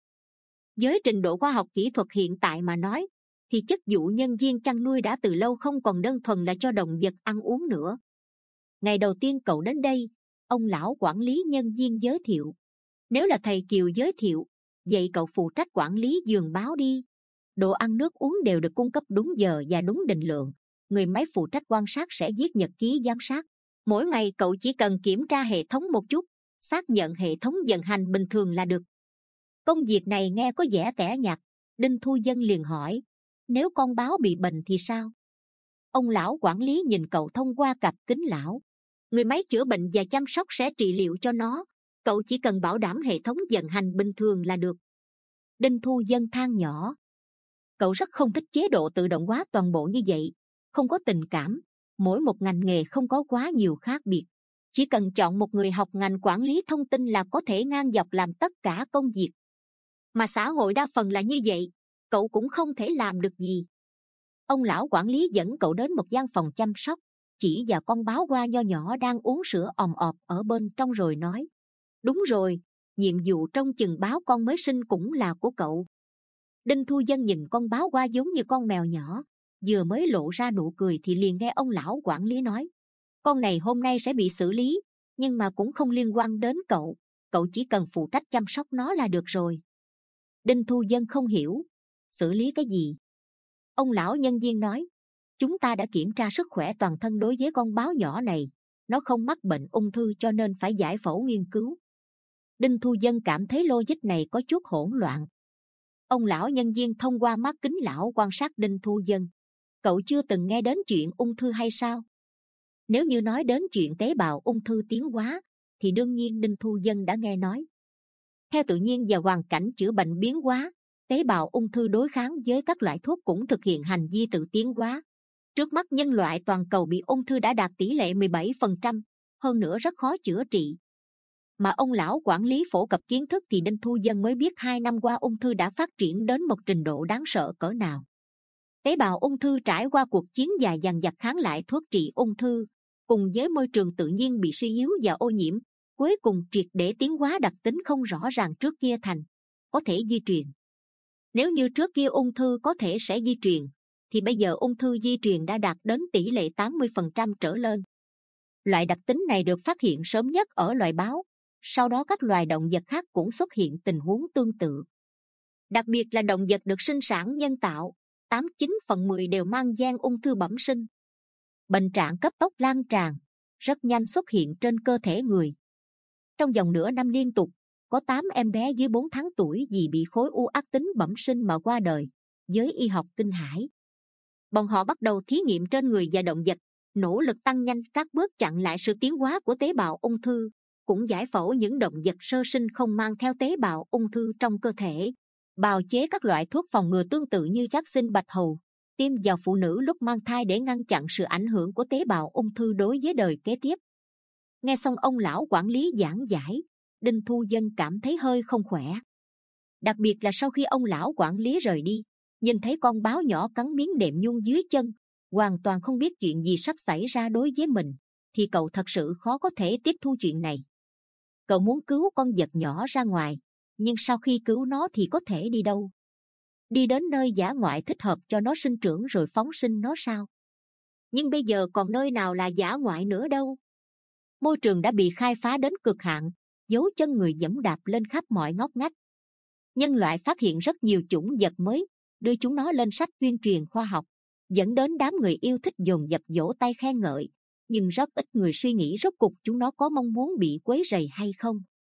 Với trình độ khoa học kỹ thuật hiện tại mà nói, thì chức vụ nhân viên chăn nuôi đã từ lâu không còn đơn thuần là cho động vật ăn uống nữa. Ngày đầu tiên cậu đến đây, ông lão quản lý nhân viên giới thiệu. Nếu là thầy Kiều giới thiệu, vậy cậu phụ trách quản lý vườn báo đi. Đồ ăn nước uống đều được cung cấp đúng giờ và đúng định lượng. Người máy phụ trách quan sát sẽ viết nhật ký giám sát. Mỗi ngày cậu chỉ cần kiểm tra hệ thống một chút, xác nhận hệ thống vận hành bình thường là được. Công việc này nghe có vẻ tẻ nhạt. Đinh Thu Dân liền hỏi, nếu con báo bị bệnh thì sao? Ông lão quản lý nhìn cậu thông qua cặp kính lão. Người máy chữa bệnh và chăm sóc sẽ trị liệu cho nó. Cậu chỉ cần bảo đảm hệ thống vận hành bình thường là được. Đinh Thu Dân than nhỏ. Cậu rất không thích chế độ tự động hóa toàn bộ như vậy. Không có tình cảm. Mỗi một ngành nghề không có quá nhiều khác biệt. Chỉ cần chọn một người học ngành quản lý thông tin là có thể ngang dọc làm tất cả công việc. Mà xã hội đa phần là như vậy, cậu cũng không thể làm được gì. Ông lão quản lý dẫn cậu đến một gian phòng chăm sóc, chỉ và con báo hoa nho nhỏ đang uống sữa òm ọp ở bên trong rồi nói. Đúng rồi, nhiệm vụ trông chừng báo con mới sinh cũng là của cậu. Đinh Thu Dân nhìn con báo hoa giống như con mèo nhỏ, vừa mới lộ ra nụ cười thì liền nghe ông lão quản lý nói. Con này hôm nay sẽ bị xử lý, nhưng mà cũng không liên quan đến cậu. Cậu chỉ cần phụ trách chăm sóc nó là được rồi. Đinh Thu Dân không hiểu. Xử lý cái gì? Ông lão nhân viên nói. Chúng ta đã kiểm tra sức khỏe toàn thân đối với con báo nhỏ này. Nó không mắc bệnh ung thư cho nên phải giải phẫu nghiên cứu. Đinh Thu Dân cảm thấy logic này có chút hỗn loạn. Ông lão nhân viên thông qua mắt kính lão quan sát Đinh Thu Dân. Cậu chưa từng nghe đến chuyện ung thư hay sao? Nếu như nói đến chuyện tế bào ung thư tiến hóa, thì đương nhiên Đinh Thu Dân đã nghe nói. Theo tự nhiên và hoàn cảnh chữa bệnh biến hóa, tế bào ung thư đối kháng với các loại thuốc cũng thực hiện hành vi tự tiến hóa. Trước mắt nhân loại toàn cầu bị ung thư đã đạt tỷ lệ mười bảy phần trăm, hơn nữa rất khó chữa trị. Mà ông lão quản lý phổ cập kiến thức thì Đinh Thu Dân mới biết hai năm qua ung thư đã phát triển đến một trình độ đáng sợ cỡ nào. Tế bào ung thư trải qua cuộc chiến dài dằng dặc kháng lại thuốc trị ung thư, cùng với môi trường tự nhiên bị suy yếu và ô nhiễm, cuối cùng triệt để tiến hóa đặc tính không rõ ràng trước kia thành có thể di truyền. Nếu như trước kia ung thư có thể sẽ di truyền, thì bây giờ ung thư di truyền đã đạt đến tỷ lệ tám mươi phần trăm trở lên. Loại đặc tính này được phát hiện sớm nhất ở loài báo, sau đó các loài động vật khác cũng xuất hiện tình huống tương tự. Đặc biệt là động vật được sinh sản nhân tạo, tám chín phần mười đều mang gen ung thư bẩm sinh. Bệnh trạng cấp tốc lan tràn, rất nhanh xuất hiện trên cơ thể người. Trong vòng nửa năm liên tục, có tám em bé dưới bốn tháng tuổi vì bị khối u ác tính bẩm sinh mà qua đời, giới y học kinh hãi. Bọn họ bắt đầu thí nghiệm trên người và động vật, nỗ lực tăng nhanh các bước chặn lại sự tiến hóa của tế bào ung thư, cũng giải phẫu những động vật sơ sinh không mang theo tế bào ung thư trong cơ thể. bào chế các loại thuốc phòng ngừa tương tự như vaccine bạch hầu, tiêm vào phụ nữ lúc mang thai để ngăn chặn sự ảnh hưởng của tế bào ung thư đối với đời kế tiếp. Nghe xong ông lão quản lý giảng giải, Đinh Thu Vân cảm thấy hơi không khỏe. Đặc biệt là sau khi ông lão quản lý rời đi, nhìn thấy con báo nhỏ cắn miếng đệm nhung dưới chân, hoàn toàn không biết chuyện gì sắp xảy ra đối với mình, thì cậu thật sự khó có thể tiếp thu chuyện này. Cậu muốn cứu con vật nhỏ ra ngoài, nhưng sau khi cứu nó thì có thể đi đâu? Đi đến nơi dã ngoại thích hợp cho nó sinh trưởng rồi phóng sinh nó sao? Nhưng bây giờ còn nơi nào là dã ngoại nữa đâu? Môi trường đã bị khai phá đến cực hạn, dấu chân người giẫm đạp lên khắp mọi ngóc ngách. Nhân loại phát hiện rất nhiều chủng vật mới, đưa chúng nó lên sách tuyên truyền khoa học, dẫn đến đám người yêu thích dồn dập vỗ tay khen ngợi, nhưng rất ít người suy nghĩ rốt cuộc chúng nó có mong muốn bị quấy rầy hay không.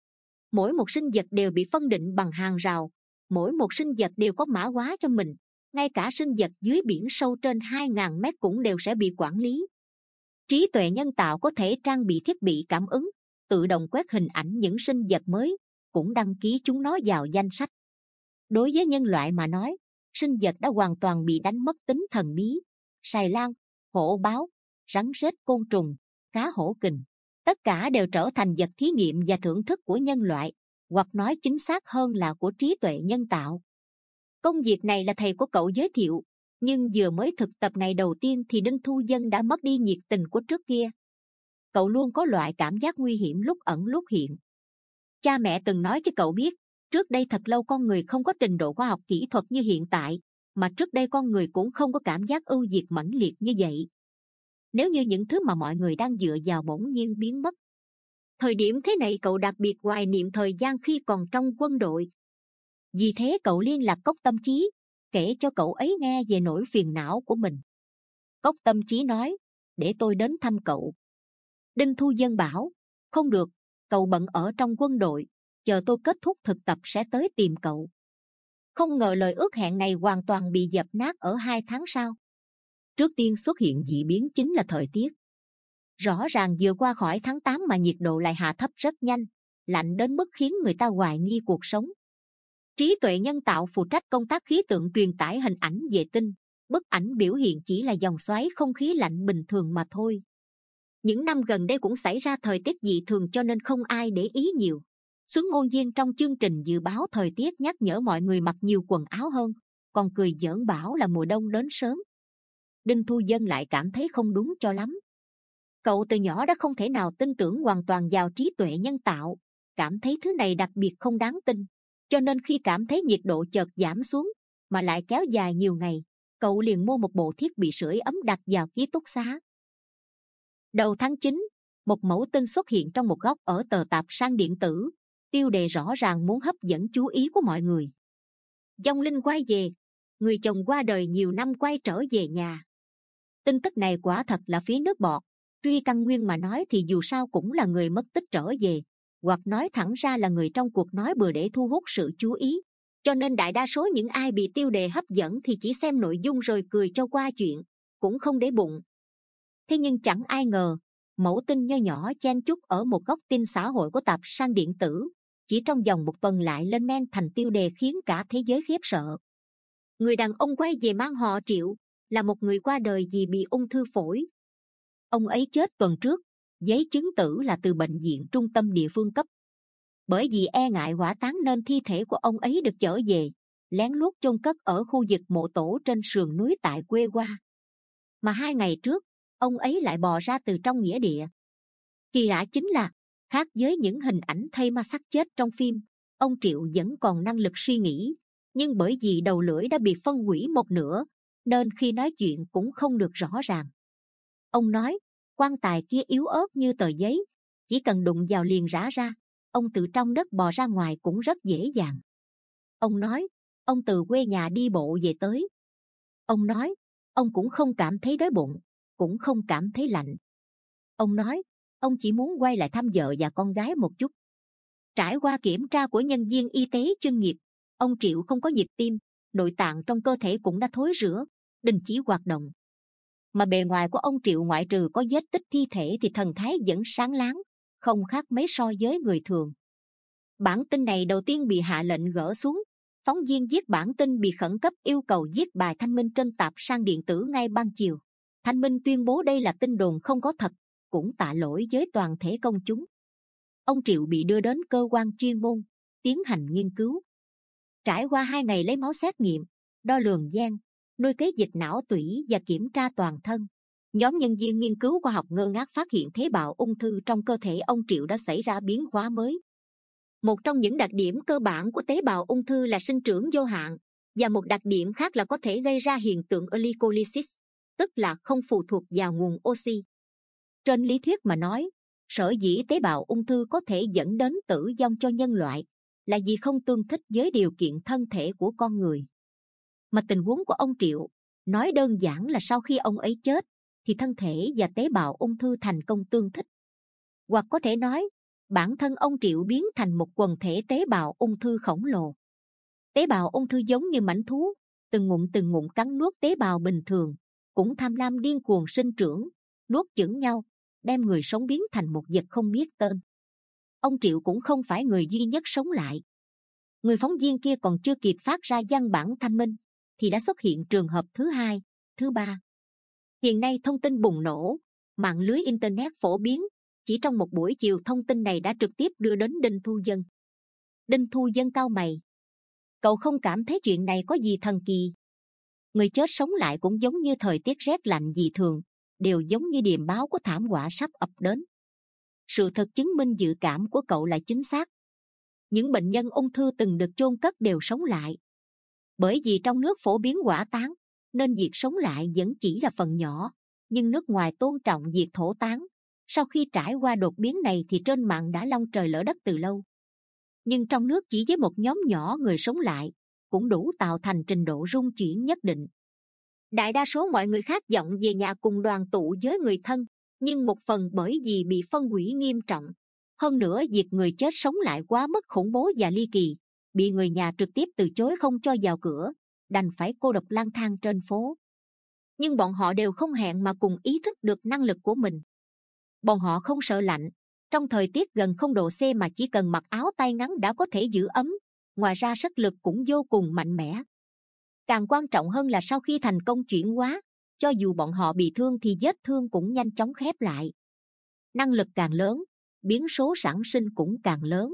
Mỗi một sinh vật đều bị phân định bằng hàng rào, mỗi một sinh vật đều có mã hóa cho mình, ngay cả sinh vật dưới biển sâu trên hai nghìn mét cũng đều sẽ bị quản lý. Trí tuệ nhân tạo có thể trang bị thiết bị cảm ứng, tự động quét hình ảnh những sinh vật mới, cũng đăng ký chúng nó vào danh sách. Đối với nhân loại mà nói, sinh vật đã hoàn toàn bị đánh mất tính thần bí. Sài lan, hổ báo, rắn rết côn trùng, cá hổ kình, tất cả đều trở thành vật thí nghiệm và thưởng thức của nhân loại, hoặc nói chính xác hơn là của trí tuệ nhân tạo. Công việc này là thầy của cậu giới thiệu, nhưng vừa mới thực tập ngày đầu tiên thì Đinh Thu Vân đã mất đi nhiệt tình của trước kia. Cậu luôn có loại cảm giác nguy hiểm lúc ẩn lúc hiện. Cha mẹ từng nói cho cậu biết, trước đây thật lâu con người không có trình độ khoa học kỹ thuật như hiện tại, mà trước đây con người cũng không có cảm giác ưu việt mãnh liệt như vậy. Nếu như những thứ mà mọi người đang dựa vào bỗng nhiên biến mất. Thời điểm thế này cậu đặc biệt hoài niệm thời gian khi còn trong quân đội. Vì thế cậu liên lạc Cốc Tâm Chí, kể cho cậu ấy nghe về nỗi phiền não của mình. Cốc Tâm Chí nói, để tôi đến thăm cậu. Đinh Thu Vân bảo, không được, cậu bận ở trong quân đội, chờ tôi kết thúc thực tập sẽ tới tìm cậu. Không ngờ lời ước hẹn này hoàn toàn bị dập nát ở hai tháng sau. Trước tiên xuất hiện dị biến chính là thời tiết. Rõ ràng vừa qua khỏi tháng tám mà nhiệt độ lại hạ thấp rất nhanh, lạnh đến mức khiến người ta hoài nghi cuộc sống. Trí tuệ nhân tạo phụ trách công tác khí tượng truyền tải hình ảnh vệ tinh, bức ảnh biểu hiện chỉ là dòng xoáy không khí lạnh bình thường mà thôi. Những năm gần đây cũng xảy ra thời tiết dị thường cho nên không ai để ý nhiều. Xuống ngôn viên trong chương trình dự báo thời tiết nhắc nhở mọi người mặc nhiều quần áo hơn, còn cười giỡn bảo là mùa đông đến sớm. Đinh Thu Vân lại cảm thấy không đúng cho lắm. Cậu từ nhỏ đã không thể nào tin tưởng hoàn toàn vào trí tuệ nhân tạo, cảm thấy thứ này đặc biệt không đáng tin, cho nên khi cảm thấy nhiệt độ chợt giảm xuống mà lại kéo dài nhiều ngày, cậu liền mua một bộ thiết bị sưởi ấm đặt vào ký túc xá. Đầu tháng chín, một mẫu tin xuất hiện trong một góc ở tờ tạp san điện tử, tiêu đề rõ ràng muốn hấp dẫn chú ý của mọi người. Vong linh quay về, người chồng qua đời nhiều năm quay trở về nhà. Tin tức này quả thật là phí nước bọt. Truy căn nguyên mà nói thì dù sao cũng là người mất tích trở về, hoặc nói thẳng ra là người trong cuộc nói bừa để thu hút sự chú ý. Cho nên đại đa số những ai bị tiêu đề hấp dẫn thì chỉ xem nội dung rồi cười cho qua chuyện, cũng không để bụng. Thế nhưng chẳng ai ngờ, mẫu tin nho nhỏ chen chúc ở một góc tin xã hội của tạp san điện tử, chỉ trong vòng một tuần lại lên men thành tiêu đề khiến cả thế giới khiếp sợ. Người đàn ông quay về mang họ Triệu, là một người qua đời vì bị ung thư phổi. Ông ấy chết tuần trước, giấy chứng tử là từ bệnh viện trung tâm địa phương cấp. Bởi vì e ngại hỏa táng nên thi thể của ông ấy được chở về, lén lút chôn cất ở khu vực mộ tổ trên sườn núi tại quê qua. Mà hai ngày trước, ông ấy lại bò ra từ trong nghĩa địa. Kỳ lạ chính là, khác với những hình ảnh thây ma xác chết trong phim, ông Triệu vẫn còn năng lực suy nghĩ, nhưng bởi vì đầu lưỡi đã bị phân hủy một nửa, nên khi nói chuyện cũng không được rõ ràng. Ông nói, quan tài kia yếu ớt như tờ giấy, chỉ cần đụng vào liền rã ra, ông từ trong đất bò ra ngoài cũng rất dễ dàng. Ông nói, ông từ quê nhà đi bộ về tới. Ông nói, ông cũng không cảm thấy đói bụng, cũng không cảm thấy lạnh. Ông nói, ông chỉ muốn quay lại thăm vợ và con gái một chút. Trải qua kiểm tra của nhân viên y tế chuyên nghiệp, ông Triệu không có nhịp tim, nội tạng trong cơ thể cũng đã thối rữa, đình chỉ hoạt động. Mà bề ngoài của ông Triệu ngoại trừ có vết tích thi thể thì thần thái vẫn sáng láng, không khác mấy so với người thường. Bản tin này đầu tiên bị hạ lệnh gỡ xuống, Phóng viên viết bản tin bị khẩn cấp yêu cầu viết bài thanh minh trên tạp san điện tử ngay ban chiều. Thanh minh tuyên bố đây là tin đồn không có thật, cũng tạ lỗi với toàn thể công chúng. Ông Triệu bị đưa đến cơ quan chuyên môn tiến hành nghiên cứu. Trải qua hai ngày lấy máu xét nghiệm, đo lường gen, nuôi cấy dịch não tủy và kiểm tra toàn thân, nhóm nhân viên nghiên cứu khoa học ngơ ngác phát hiện tế bào ung thư trong cơ thể ông Triệu đã xảy ra biến hóa mới. Một trong những đặc điểm cơ bản của tế bào ung thư là sinh trưởng vô hạn, và một đặc điểm khác là có thể gây ra hiện tượng glycolysis, tức là không phụ thuộc vào nguồn oxy. Trên lý thuyết mà nói, sở dĩ tế bào ung thư có thể dẫn đến tử vong cho nhân loại là vì không tương thích với điều kiện thân thể của con người. Mà tình huống của ông Triệu, nói đơn giản là sau khi ông ấy chết, thì thân thể và tế bào ung thư thành công tương thích. Hoặc có thể nói, bản thân ông Triệu biến thành một quần thể tế bào ung thư khổng lồ. Tế bào ung thư giống như mãnh thú, từng ngụm từng ngụm cắn nuốt tế bào bình thường, cũng tham lam điên cuồng sinh trưởng, nuốt chửng nhau, đem người sống biến thành một vật không biết tên. Ông Triệu cũng không phải người duy nhất sống lại. Người phóng viên kia còn chưa kịp phát ra văn bản thanh minh, thì đã xuất hiện trường hợp thứ hai, thứ ba. Hiện nay thông tin bùng nổ, mạng lưới internet phổ biến. Chỉ trong một buổi chiều, thông tin này đã trực tiếp đưa đến Đinh Thu Vân. Đinh Thu Vân cau mày. Cậu không cảm thấy chuyện này có gì thần kỳ? Người chết sống lại cũng giống như thời tiết rét lạnh dị thường, đều giống như điềm báo của thảm họa sắp ập đến. Sự thật chứng minh dự cảm của cậu là chính xác. Những bệnh nhân ung thư từng được chôn cất đều sống lại. Bởi vì trong nước phổ biến hỏa táng, nên việc sống lại vẫn chỉ là phần nhỏ, nhưng nước ngoài tôn trọng việc thổ táng. Sau khi trải qua đột biến này thì trên mạng đã long trời lỡ đất từ lâu. Nhưng trong nước chỉ với một nhóm nhỏ người sống lại, cũng đủ tạo thành trình độ rung chuyển nhất định. Đại đa số mọi người khác vọng về nhà cùng đoàn tụ với người thân, nhưng một phần bởi vì bị phân hủy nghiêm trọng. Hơn nữa việc người chết sống lại quá mức khủng bố và ly kỳ, bị người nhà trực tiếp từ chối không cho vào cửa, đành phải cô độc lang thang trên phố. Nhưng bọn họ đều không hẹn mà cùng ý thức được năng lực của mình. Bọn họ không sợ lạnh, trong thời tiết gần không độ C mà chỉ cần mặc áo tay ngắn đã có thể giữ ấm, ngoài ra sức lực cũng vô cùng mạnh mẽ. Càng quan trọng hơn là sau khi thành công chuyển hóa, cho dù bọn họ bị thương thì vết thương cũng nhanh chóng khép lại. Năng lực càng lớn, biến số sản sinh cũng càng lớn.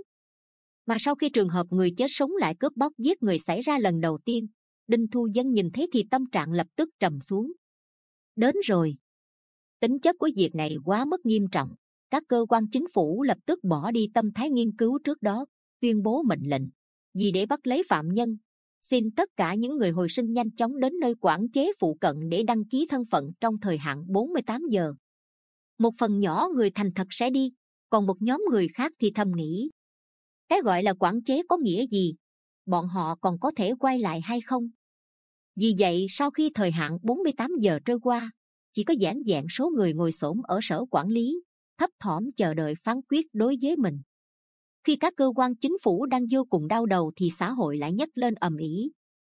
Mà sau khi trường hợp người chết sống lại cướp bóc giết người xảy ra lần đầu tiên, Đinh Thu Vân nhìn thấy thì tâm trạng lập tức trầm xuống. Đến rồi. Tính chất của việc này quá mức nghiêm trọng, các cơ quan chính phủ lập tức bỏ đi tâm thái nghiên cứu trước đó, tuyên bố mệnh lệnh. Vì để bắt lấy phạm nhân, xin tất cả những người hồi sinh nhanh chóng đến nơi quản chế phụ cận để đăng ký thân phận trong thời hạn bốn mươi tám giờ. Một phần nhỏ người thành thật sẽ đi, còn một nhóm người khác thì thầm nghĩ. Cái gọi là quản chế có nghĩa gì? Bọn họ còn có thể quay lại hay không? Vì vậy sau khi thời hạn bốn mươi tám giờ trôi qua, chỉ có giản dạng số người ngồi xổm ở sở quản lý, thấp thỏm chờ đợi phán quyết đối với mình. Khi các cơ quan chính phủ đang vô cùng đau đầu thì xã hội lại nhấc lên ầm ĩ.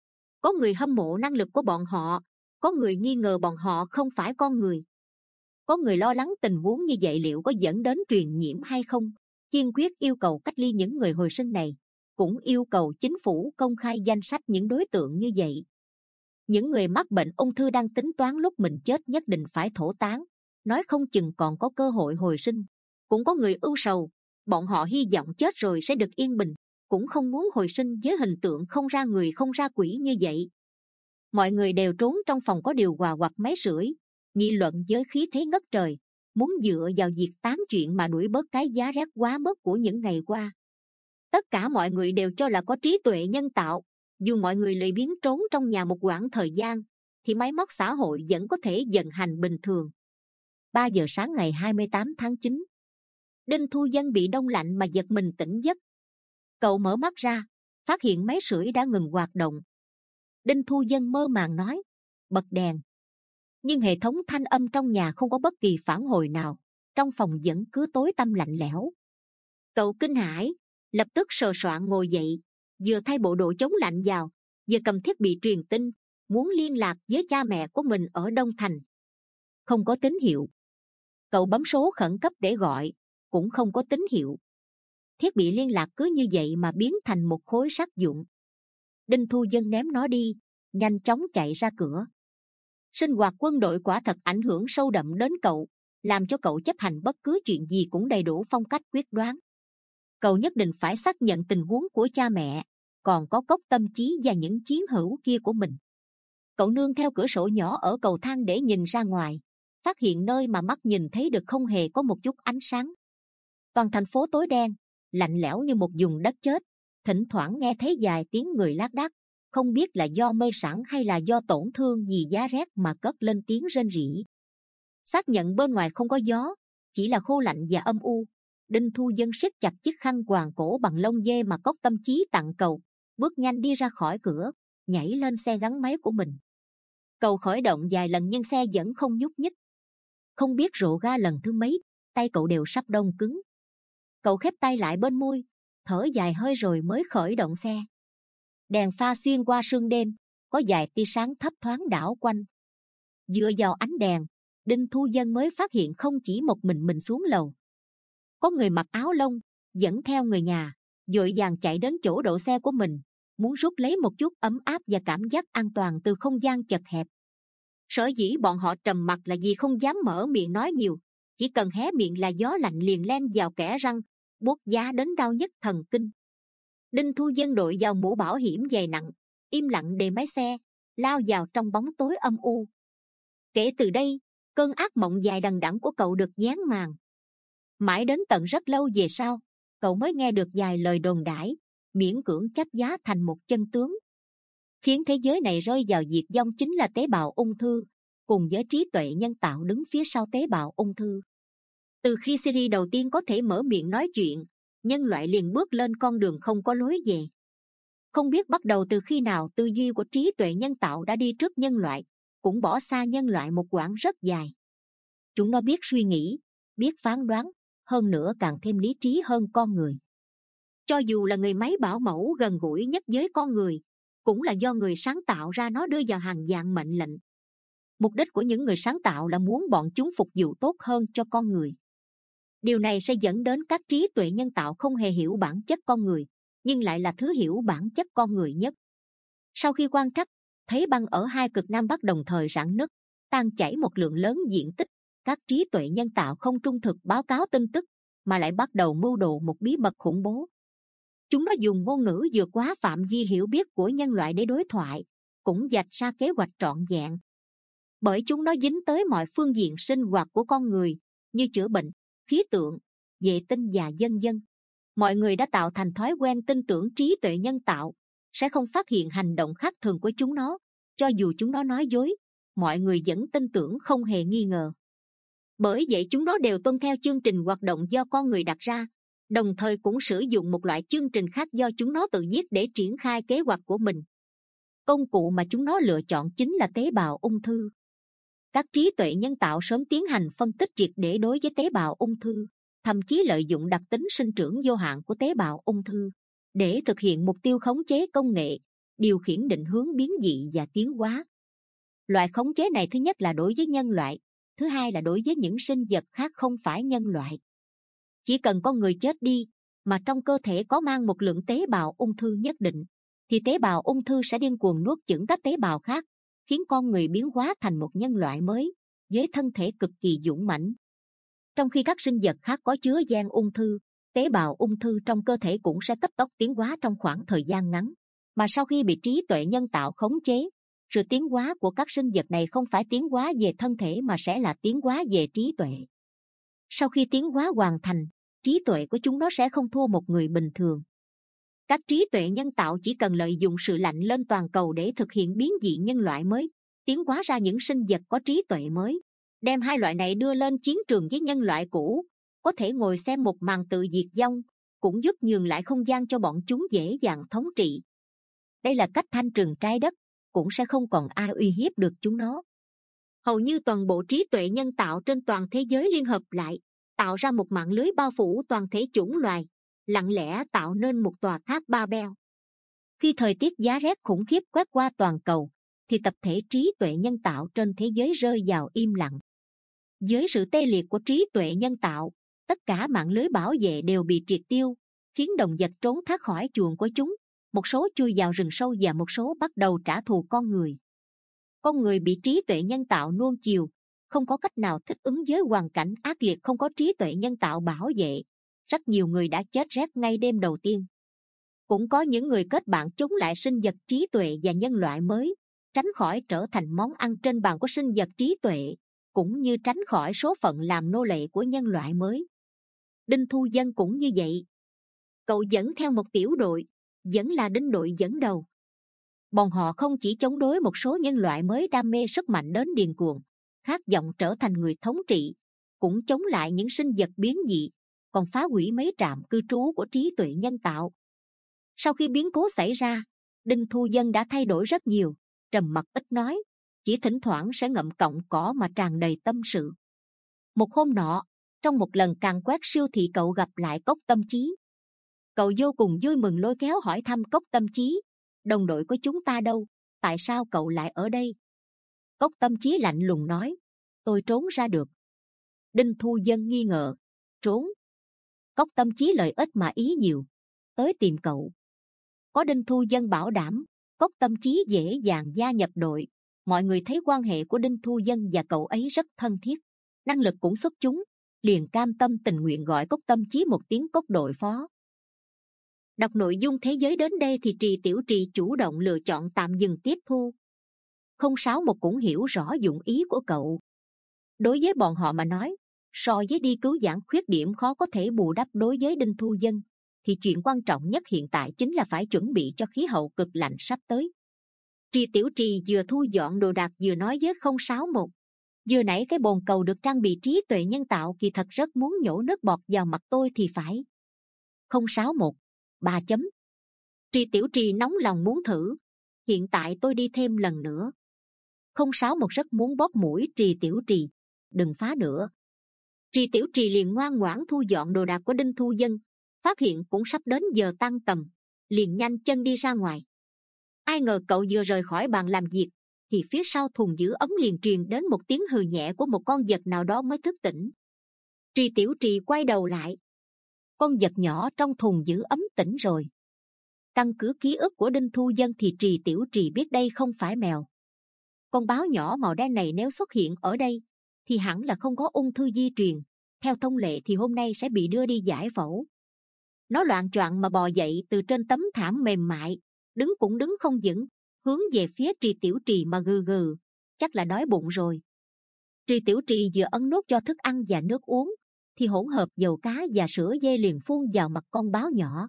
Có người hâm mộ năng lực của bọn họ, có người nghi ngờ bọn họ không phải con người. Có người lo lắng tình huống như vậy liệu có dẫn đến truyền nhiễm hay không, kiên quyết yêu cầu cách ly những người hồi sinh này, cũng yêu cầu chính phủ công khai danh sách những đối tượng như vậy. Những người mắc bệnh ung thư đang tính toán lúc mình chết nhất định phải thổ táng, nói không chừng còn có cơ hội hồi sinh. Cũng có người ưu sầu, bọn họ hy vọng chết rồi sẽ được yên bình, cũng không muốn hồi sinh với hình tượng không ra người không ra quỷ như vậy. Mọi người đều trốn trong phòng có điều hòa hoặc máy sưởi, nghị luận với khí thế ngất trời, muốn dựa vào việc tám chuyện mà đuổi bớt cái giá rét quá mức của những ngày qua. Tất cả mọi người đều cho là có trí tuệ nhân tạo. Dù mọi người lười biếng trốn trong nhà một quãng thời gian, thì máy móc xã hội vẫn có thể vận hành bình thường. ba giờ sáng ngày hai mươi tám tháng chín, Đinh Thu Vân bị đông lạnh mà giật mình tỉnh giấc. Cậu mở mắt ra, phát hiện máy sưởi đã ngừng hoạt động. Đinh Thu Vân mơ màng nói, bật đèn. Nhưng hệ thống thanh âm trong nhà không có bất kỳ phản hồi nào, trong phòng vẫn cứ tối tăm lạnh lẽo. Cậu kinh hãi, lập tức sờ soạng ngồi dậy, vừa thay bộ đồ chống lạnh vào, vừa cầm thiết bị truyền tin, muốn liên lạc với cha mẹ của mình ở Đông Thành. Không có tín hiệu. Cậu bấm số khẩn cấp để gọi, cũng không có tín hiệu. Thiết bị liên lạc cứ như vậy mà biến thành một khối sắt vụn. Đinh Thu Dân ném nó đi, nhanh chóng chạy ra cửa. Sinh hoạt quân đội quả thật ảnh hưởng sâu đậm đến cậu, làm cho cậu chấp hành bất cứ chuyện gì cũng đầy đủ phong cách quyết đoán. Cậu nhất định phải xác nhận tình huống của cha mẹ, còn có Cốc Tâm Chí và những chiến hữu kia của mình. Cậu nương theo cửa sổ nhỏ ở cầu thang để nhìn ra ngoài, phát hiện nơi mà mắt nhìn thấy được không hề có một chút ánh sáng. Toàn thành phố tối đen, lạnh lẽo như một vùng đất chết, thỉnh thoảng nghe thấy vài tiếng người lác đác, không biết là do mê sảng hay là do tổn thương vì giá rét mà cất lên tiếng rên rỉ. Xác nhận bên ngoài không có gió, chỉ là khô lạnh và âm u, Đinh Thu Dân siết chặt chiếc khăn quàng cổ bằng lông dê mà Cốc Tâm Chí tặng cậu, bước nhanh đi ra khỏi cửa, nhảy lên xe gắn máy của mình. Cậu khởi động vài lần nhưng xe vẫn không nhúc nhích. Không biết rộ ga lần thứ mấy, tay cậu đều sắp đông cứng. Cậu khép tay lại bên môi, thở dài hơi rồi mới khởi động xe. Đèn pha xuyên qua sương đêm, có vài tia sáng thấp thoáng đảo quanh. Dựa vào ánh đèn, Đinh Thu Dân mới phát hiện không chỉ một mình mình xuống lầu. Có người mặc áo lông, dẫn theo người nhà, vội vàng chạy đến chỗ đỗ xe của mình, muốn rút lấy một chút ấm áp và cảm giác an toàn từ không gian chật hẹp. Sở dĩ bọn họ trầm mặc là vì không dám mở miệng nói nhiều, chỉ cần hé miệng là gió lạnh liền len vào kẽ răng, buốt giá đến đau nhức thần kinh. Đinh Thu Dân đội vào mũ bảo hiểm dày nặng, im lặng để máy xe, lao vào trong bóng tối âm u. Kể từ đây, cơn ác mộng dài đằng đẵng của cậu được dán màn. Mãi đến tận rất lâu về sau, cậu mới nghe được vài lời đồn đãi, miễn cưỡng chấp giá thành một chân tướng. Khiến thế giới này rơi vào diệt vong chính là tế bào ung thư, cùng với trí tuệ nhân tạo đứng phía sau tế bào ung thư. Từ khi Siri đầu tiên có thể mở miệng nói chuyện, nhân loại liền bước lên con đường không có lối về. Không biết bắt đầu từ khi nào tư duy của trí tuệ nhân tạo đã đi trước nhân loại, cũng bỏ xa nhân loại một quãng rất dài. Chúng nó biết suy nghĩ, biết phán đoán, hơn nữa càng thêm lý trí hơn con người. Cho dù là người máy bảo mẫu gần gũi nhất với con người, cũng là do người sáng tạo ra nó đưa vào hàng vạn mệnh lệnh. Mục đích của những người sáng tạo là muốn bọn chúng phục vụ tốt hơn cho con người. Điều này sẽ dẫn đến các trí tuệ nhân tạo không hề hiểu bản chất con người, nhưng lại là thứ hiểu bản chất con người nhất. Sau khi quan trắc, thấy băng ở hai cực Nam Bắc đồng thời rạn nứt, tan chảy một lượng lớn diện tích, các trí tuệ nhân tạo không trung thực báo cáo tin tức, mà lại bắt đầu mưu đồ một bí mật khủng bố. Chúng nó dùng ngôn ngữ vượt quá phạm vi hiểu biết của nhân loại để đối thoại, cũng vạch ra kế hoạch trọn vẹn. Bởi chúng nó dính tới mọi phương diện sinh hoạt của con người, như chữa bệnh, khí tượng, vệ tinh và vân vân. Mọi người đã tạo thành thói quen tin tưởng trí tuệ nhân tạo, sẽ không phát hiện hành động khác thường của chúng nó, cho dù chúng nó nói dối, mọi người vẫn tin tưởng không hề nghi ngờ. Bởi vậy chúng nó đều tuân theo chương trình hoạt động do con người đặt ra, đồng thời cũng sử dụng một loại chương trình khác do chúng nó tự viết để triển khai kế hoạch của mình. Công cụ mà chúng nó lựa chọn chính là tế bào ung thư. Các trí tuệ nhân tạo sớm tiến hành phân tích triệt để đối với tế bào ung thư, thậm chí lợi dụng đặc tính sinh trưởng vô hạn của tế bào ung thư để thực hiện mục tiêu khống chế công nghệ, điều khiển định hướng biến dị và tiến hóa. Loại khống chế này thứ nhất là đối với nhân loại, thứ hai là đối với những sinh vật khác không phải nhân loại. Chỉ cần con người chết đi, mà trong cơ thể có mang một lượng tế bào ung thư nhất định, thì tế bào ung thư sẽ điên cuồng nuốt chửng các tế bào khác, khiến con người biến hóa thành một nhân loại mới, với thân thể cực kỳ dũng mãnh. Trong khi các sinh vật khác có chứa gen ung thư, tế bào ung thư trong cơ thể cũng sẽ cấp tốc tiến hóa trong khoảng thời gian ngắn. Mà sau khi bị trí tuệ nhân tạo khống chế, sự tiến hóa của các sinh vật này không phải tiến hóa về thân thể mà sẽ là tiến hóa về trí tuệ. Sau khi tiến hóa hoàn thành, trí tuệ của chúng nó sẽ không thua một người bình thường. Các trí tuệ nhân tạo chỉ cần lợi dụng sự lạnh lên toàn cầu để thực hiện biến dị nhân loại mới, tiến hóa ra những sinh vật có trí tuệ mới, đem hai loại này đưa lên chiến trường với nhân loại cũ, có thể ngồi xem một màn tự diệt vong, cũng giúp nhường lại không gian cho bọn chúng dễ dàng thống trị. Đây là cách thanh trừng trái đất, cũng sẽ không còn ai uy hiếp được chúng nó. Hầu như toàn bộ trí tuệ nhân tạo trên toàn thế giới liên hợp lại, tạo ra một mạng lưới bao phủ toàn thể chủng loài, lặng lẽ tạo nên một tòa tháp Babel. Khi thời tiết giá rét khủng khiếp quét qua toàn cầu, thì tập thể trí tuệ nhân tạo trên thế giới rơi vào im lặng. Với sự tê liệt của trí tuệ nhân tạo, tất cả mạng lưới bảo vệ đều bị triệt tiêu, khiến động vật trốn thoát khỏi chuồng của chúng, một số chui vào rừng sâu và một số bắt đầu trả thù con người. Con người bị trí tuệ nhân tạo nuông chiều, không có cách nào thích ứng với hoàn cảnh ác liệt không có trí tuệ nhân tạo bảo vệ. Rất nhiều người đã chết rét ngay đêm đầu tiên. Cũng có những người kết bạn chống lại sinh vật trí tuệ và nhân loại mới, tránh khỏi trở thành món ăn trên bàn của sinh vật trí tuệ, cũng như tránh khỏi số phận làm nô lệ của nhân loại mới. Đinh Thu Vân cũng như vậy. Cậu dẫn theo một tiểu đội, vẫn là Đinh đội dẫn đầu. Bọn họ không chỉ chống đối một số nhân loại mới đam mê sức mạnh đến điên cuồng, khát vọng trở thành người thống trị, cũng chống lại những sinh vật biến dị, còn phá hủy mấy trạm cư trú của trí tuệ nhân tạo. Sau khi biến cố xảy ra, Đinh Thu Vân đã thay đổi rất nhiều, trầm mặc ít nói, chỉ thỉnh thoảng sẽ ngậm cọng cỏ mà tràn đầy tâm sự. Một hôm nọ, trong một lần càn quét siêu thị, cậu gặp lại Cốc Tâm Chí. Cậu vô cùng vui mừng lôi kéo hỏi thăm Cốc Tâm Chí: đồng đội của chúng ta đâu, tại sao cậu lại ở đây? Cốc Tâm Chí lạnh lùng nói: tôi trốn ra được. Đinh Thu Vân nghi ngờ: trốn? Cốc Tâm Chí lời ít mà ý nhiều: tới tìm cậu. Có Đinh Thu Vân bảo đảm, Cốc Tâm Chí dễ dàng gia nhập đội. Mọi người thấy quan hệ của Đinh Thu Vân và cậu ấy rất thân thiết, năng lực cũng xuất chúng, liền cam tâm tình nguyện gọi Cốc Tâm Chí một tiếng Cốc đội phó. Đọc nội dung thế giới đến đây thì Trì Tiểu Trì chủ động lựa chọn tạm dừng tiếp thu. Không sáu một cũng hiểu rõ dụng ý của cậu. Đối với bọn họ mà nói, so với đi cứu vãn khuyết điểm khó có thể bù đắp đối với Đinh Thu Vân, thì chuyện quan trọng nhất hiện tại chính là phải chuẩn bị cho khí hậu cực lạnh sắp tới. Trì Tiểu Trì vừa thu dọn đồ đạc vừa nói với không sáu một: vừa nãy cái bồn cầu được trang bị trí tuệ nhân tạo kỳ thật rất muốn nhổ nước bọt vào mặt tôi thì phải. không sáu một ba chấm. Trì Tiểu Trì nóng lòng muốn thử. Hiện tại tôi đi thêm lần nữa. không sáu một rất muốn bóp mũi Trì Tiểu Trì: đừng phá nữa. Trì Tiểu Trì liền ngoan ngoãn thu dọn đồ đạc của Đinh Thu Vân, phát hiện cũng sắp đến giờ tan tầm, liền nhanh chân đi ra ngoài. Ai ngờ cậu vừa rời khỏi bàn làm việc, thì phía sau thùng giữ ấm liền truyền đến một tiếng hừ nhẹ của một con vật nào đó mới thức tỉnh. Trì Tiểu Trì quay đầu lại. Con vật nhỏ trong thùng giữ ấm tỉnh rồi. Căn cứ ký ức của Đinh Thu Vân thì Trì Tiểu Trì biết đây không phải mèo. Con báo nhỏ màu đen này nếu xuất hiện ở đây, thì hẳn là không có ung thư di truyền. Theo thông lệ thì hôm nay sẽ bị đưa đi giải phẫu. Nó loạng choạng mà bò dậy từ trên tấm thảm mềm mại, đứng cũng đứng không vững, hướng về phía Trì Tiểu Trì mà gừ gừ, chắc là đói bụng rồi. Trì Tiểu Trì vừa ấn nút cho thức ăn và nước uống, thì hỗn hợp dầu cá và sữa dê liền phun vào mặt con báo nhỏ.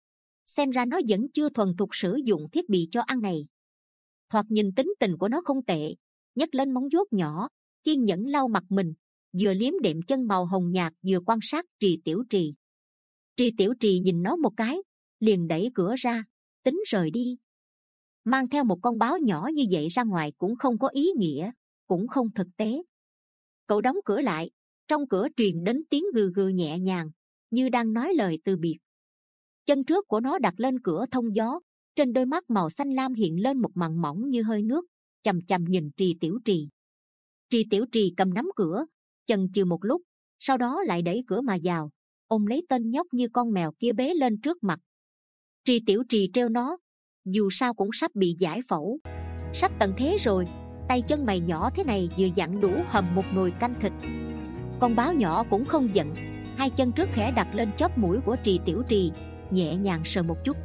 Xem ra nó vẫn chưa thuần thục sử dụng thiết bị cho ăn này. Thoạt nhìn tính tình của nó không tệ, nhấc lên móng vuốt nhỏ, kiên nhẫn lau mặt mình, vừa liếm đệm chân màu hồng nhạt vừa quan sát Trì Tiểu Trì. Trì Tiểu Trì nhìn nó một cái, liền đẩy cửa ra, tính rời đi. Mang theo một con báo nhỏ như vậy ra ngoài cũng không có ý nghĩa, cũng không thực tế. Cậu đóng cửa lại, trong cửa truyền đến tiếng gừ gừ nhẹ nhàng, như đang nói lời từ biệt. Chân trước của nó đặt lên cửa thông gió, trên đôi mắt màu xanh lam hiện lên một màn mỏng như hơi nước, chằm chằm nhìn Trì Tiểu Trì. Trì Tiểu Trì cầm nắm cửa, chần chừ một lúc, sau đó lại đẩy cửa mà vào, ôm lấy tên nhóc như con mèo kia bế lên trước mặt. Trì Tiểu Trì trêu nó: dù sao cũng sắp bị giải phẫu, sắp tận thế rồi, tay chân mày nhỏ thế này vừa dặn đủ hầm một nồi canh thịt. Con báo nhỏ cũng không giận, hai chân trước khẽ đặt lên chóp mũi của Trì Tiểu Trì, nhẹ nhàng sờ một chút.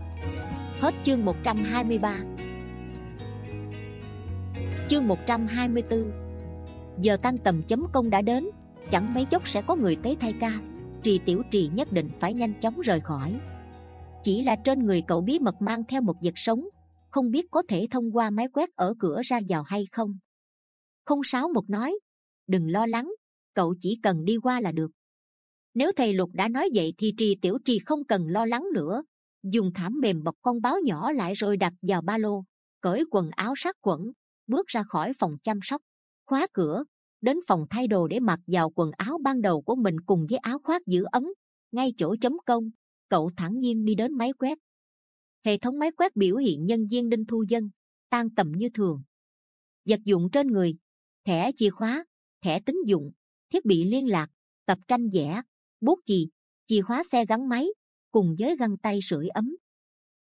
Hết chương một trăm hai mươi ba. Chương một trăm hai mươi tư. Giờ tan tầm chấm công đã đến, chẳng mấy chốc sẽ có người tới thay ca. Trì Tiểu Trì nhất định phải nhanh chóng rời khỏi. Chỉ là trên người cậu bí mật mang theo một vật sống, không biết có thể thông qua máy quét ở cửa ra vào hay không. không sáu một nói: đừng lo lắng, cậu chỉ cần đi qua là được. Nếu thầy Lục đã nói vậy thì Trì Tiểu Trì không cần lo lắng nữa. Dùng thảm mềm bọc con báo nhỏ lại rồi đặt vào ba lô, cởi quần áo sát khuẩn, bước ra khỏi phòng chăm sóc, khóa cửa, đến phòng thay đồ để mặc vào quần áo ban đầu của mình cùng với áo khoác giữ ấm. Ngay chỗ chấm công, cậu thản nhiên đi đến máy quét. Hệ thống máy quét biểu hiện nhân viên Đinh Thu Vân, tan tầm như thường. Vật dụng trên người: thẻ chìa khóa, thẻ tín dụng, thiết bị liên lạc, tập tranh vẽ, bút chì, chìa khóa xe gắn máy, cùng với găng tay sưởi ấm.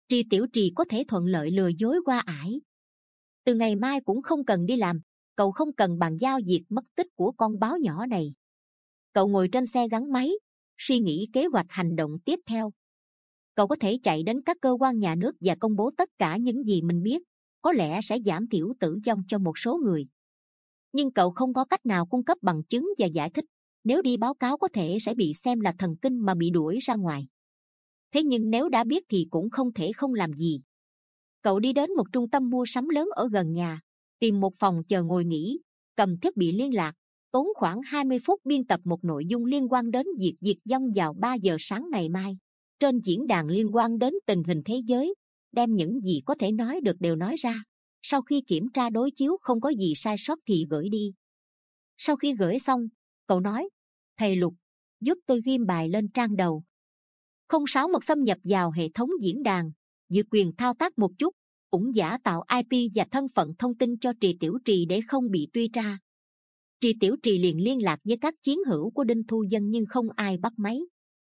Tri Tiểu Trì có thể thuận lợi lừa dối qua ải. Từ ngày mai cũng không cần đi làm, cậu không cần bàn giao việc mất tích của con báo nhỏ này. Cậu ngồi trên xe gắn máy, suy nghĩ kế hoạch hành động tiếp theo. Cậu có thể chạy đến các cơ quan nhà nước và công bố tất cả những gì mình biết, có lẽ sẽ giảm thiểu tử vong cho một số người. Nhưng cậu không có cách nào cung cấp bằng chứng và giải thích. Nếu đi báo cáo có thể sẽ bị xem là thần kinh mà bị đuổi ra ngoài. Thế nhưng nếu đã biết thì cũng không thể không làm gì. Cậu đi đến một trung tâm mua sắm lớn ở gần nhà, tìm một phòng chờ ngồi nghỉ, cầm thiết bị liên lạc, tốn khoảng hai mươi phút biên tập một nội dung liên quan đến việc diệt vong vào ba giờ sáng ngày mai. Trên diễn đàn liên quan đến tình hình thế giới, đem những gì có thể nói được đều nói ra. Sau khi kiểm tra đối chiếu không có gì sai sót thì gửi đi. Sau khi gửi xong, cậu nói, thầy Lục, giúp tôi ghim bài lên trang đầu. Không sáu một xâm nhập vào hệ thống diễn đàn, giữ quyền thao tác một chút, cũng giả tạo i pê và thân phận thông tin cho Trì Tiểu Trì để không bị truy tra. Trì Tiểu Trì liền liên lạc với các chiến hữu của Đinh Thu Vân nhưng không ai bắt máy.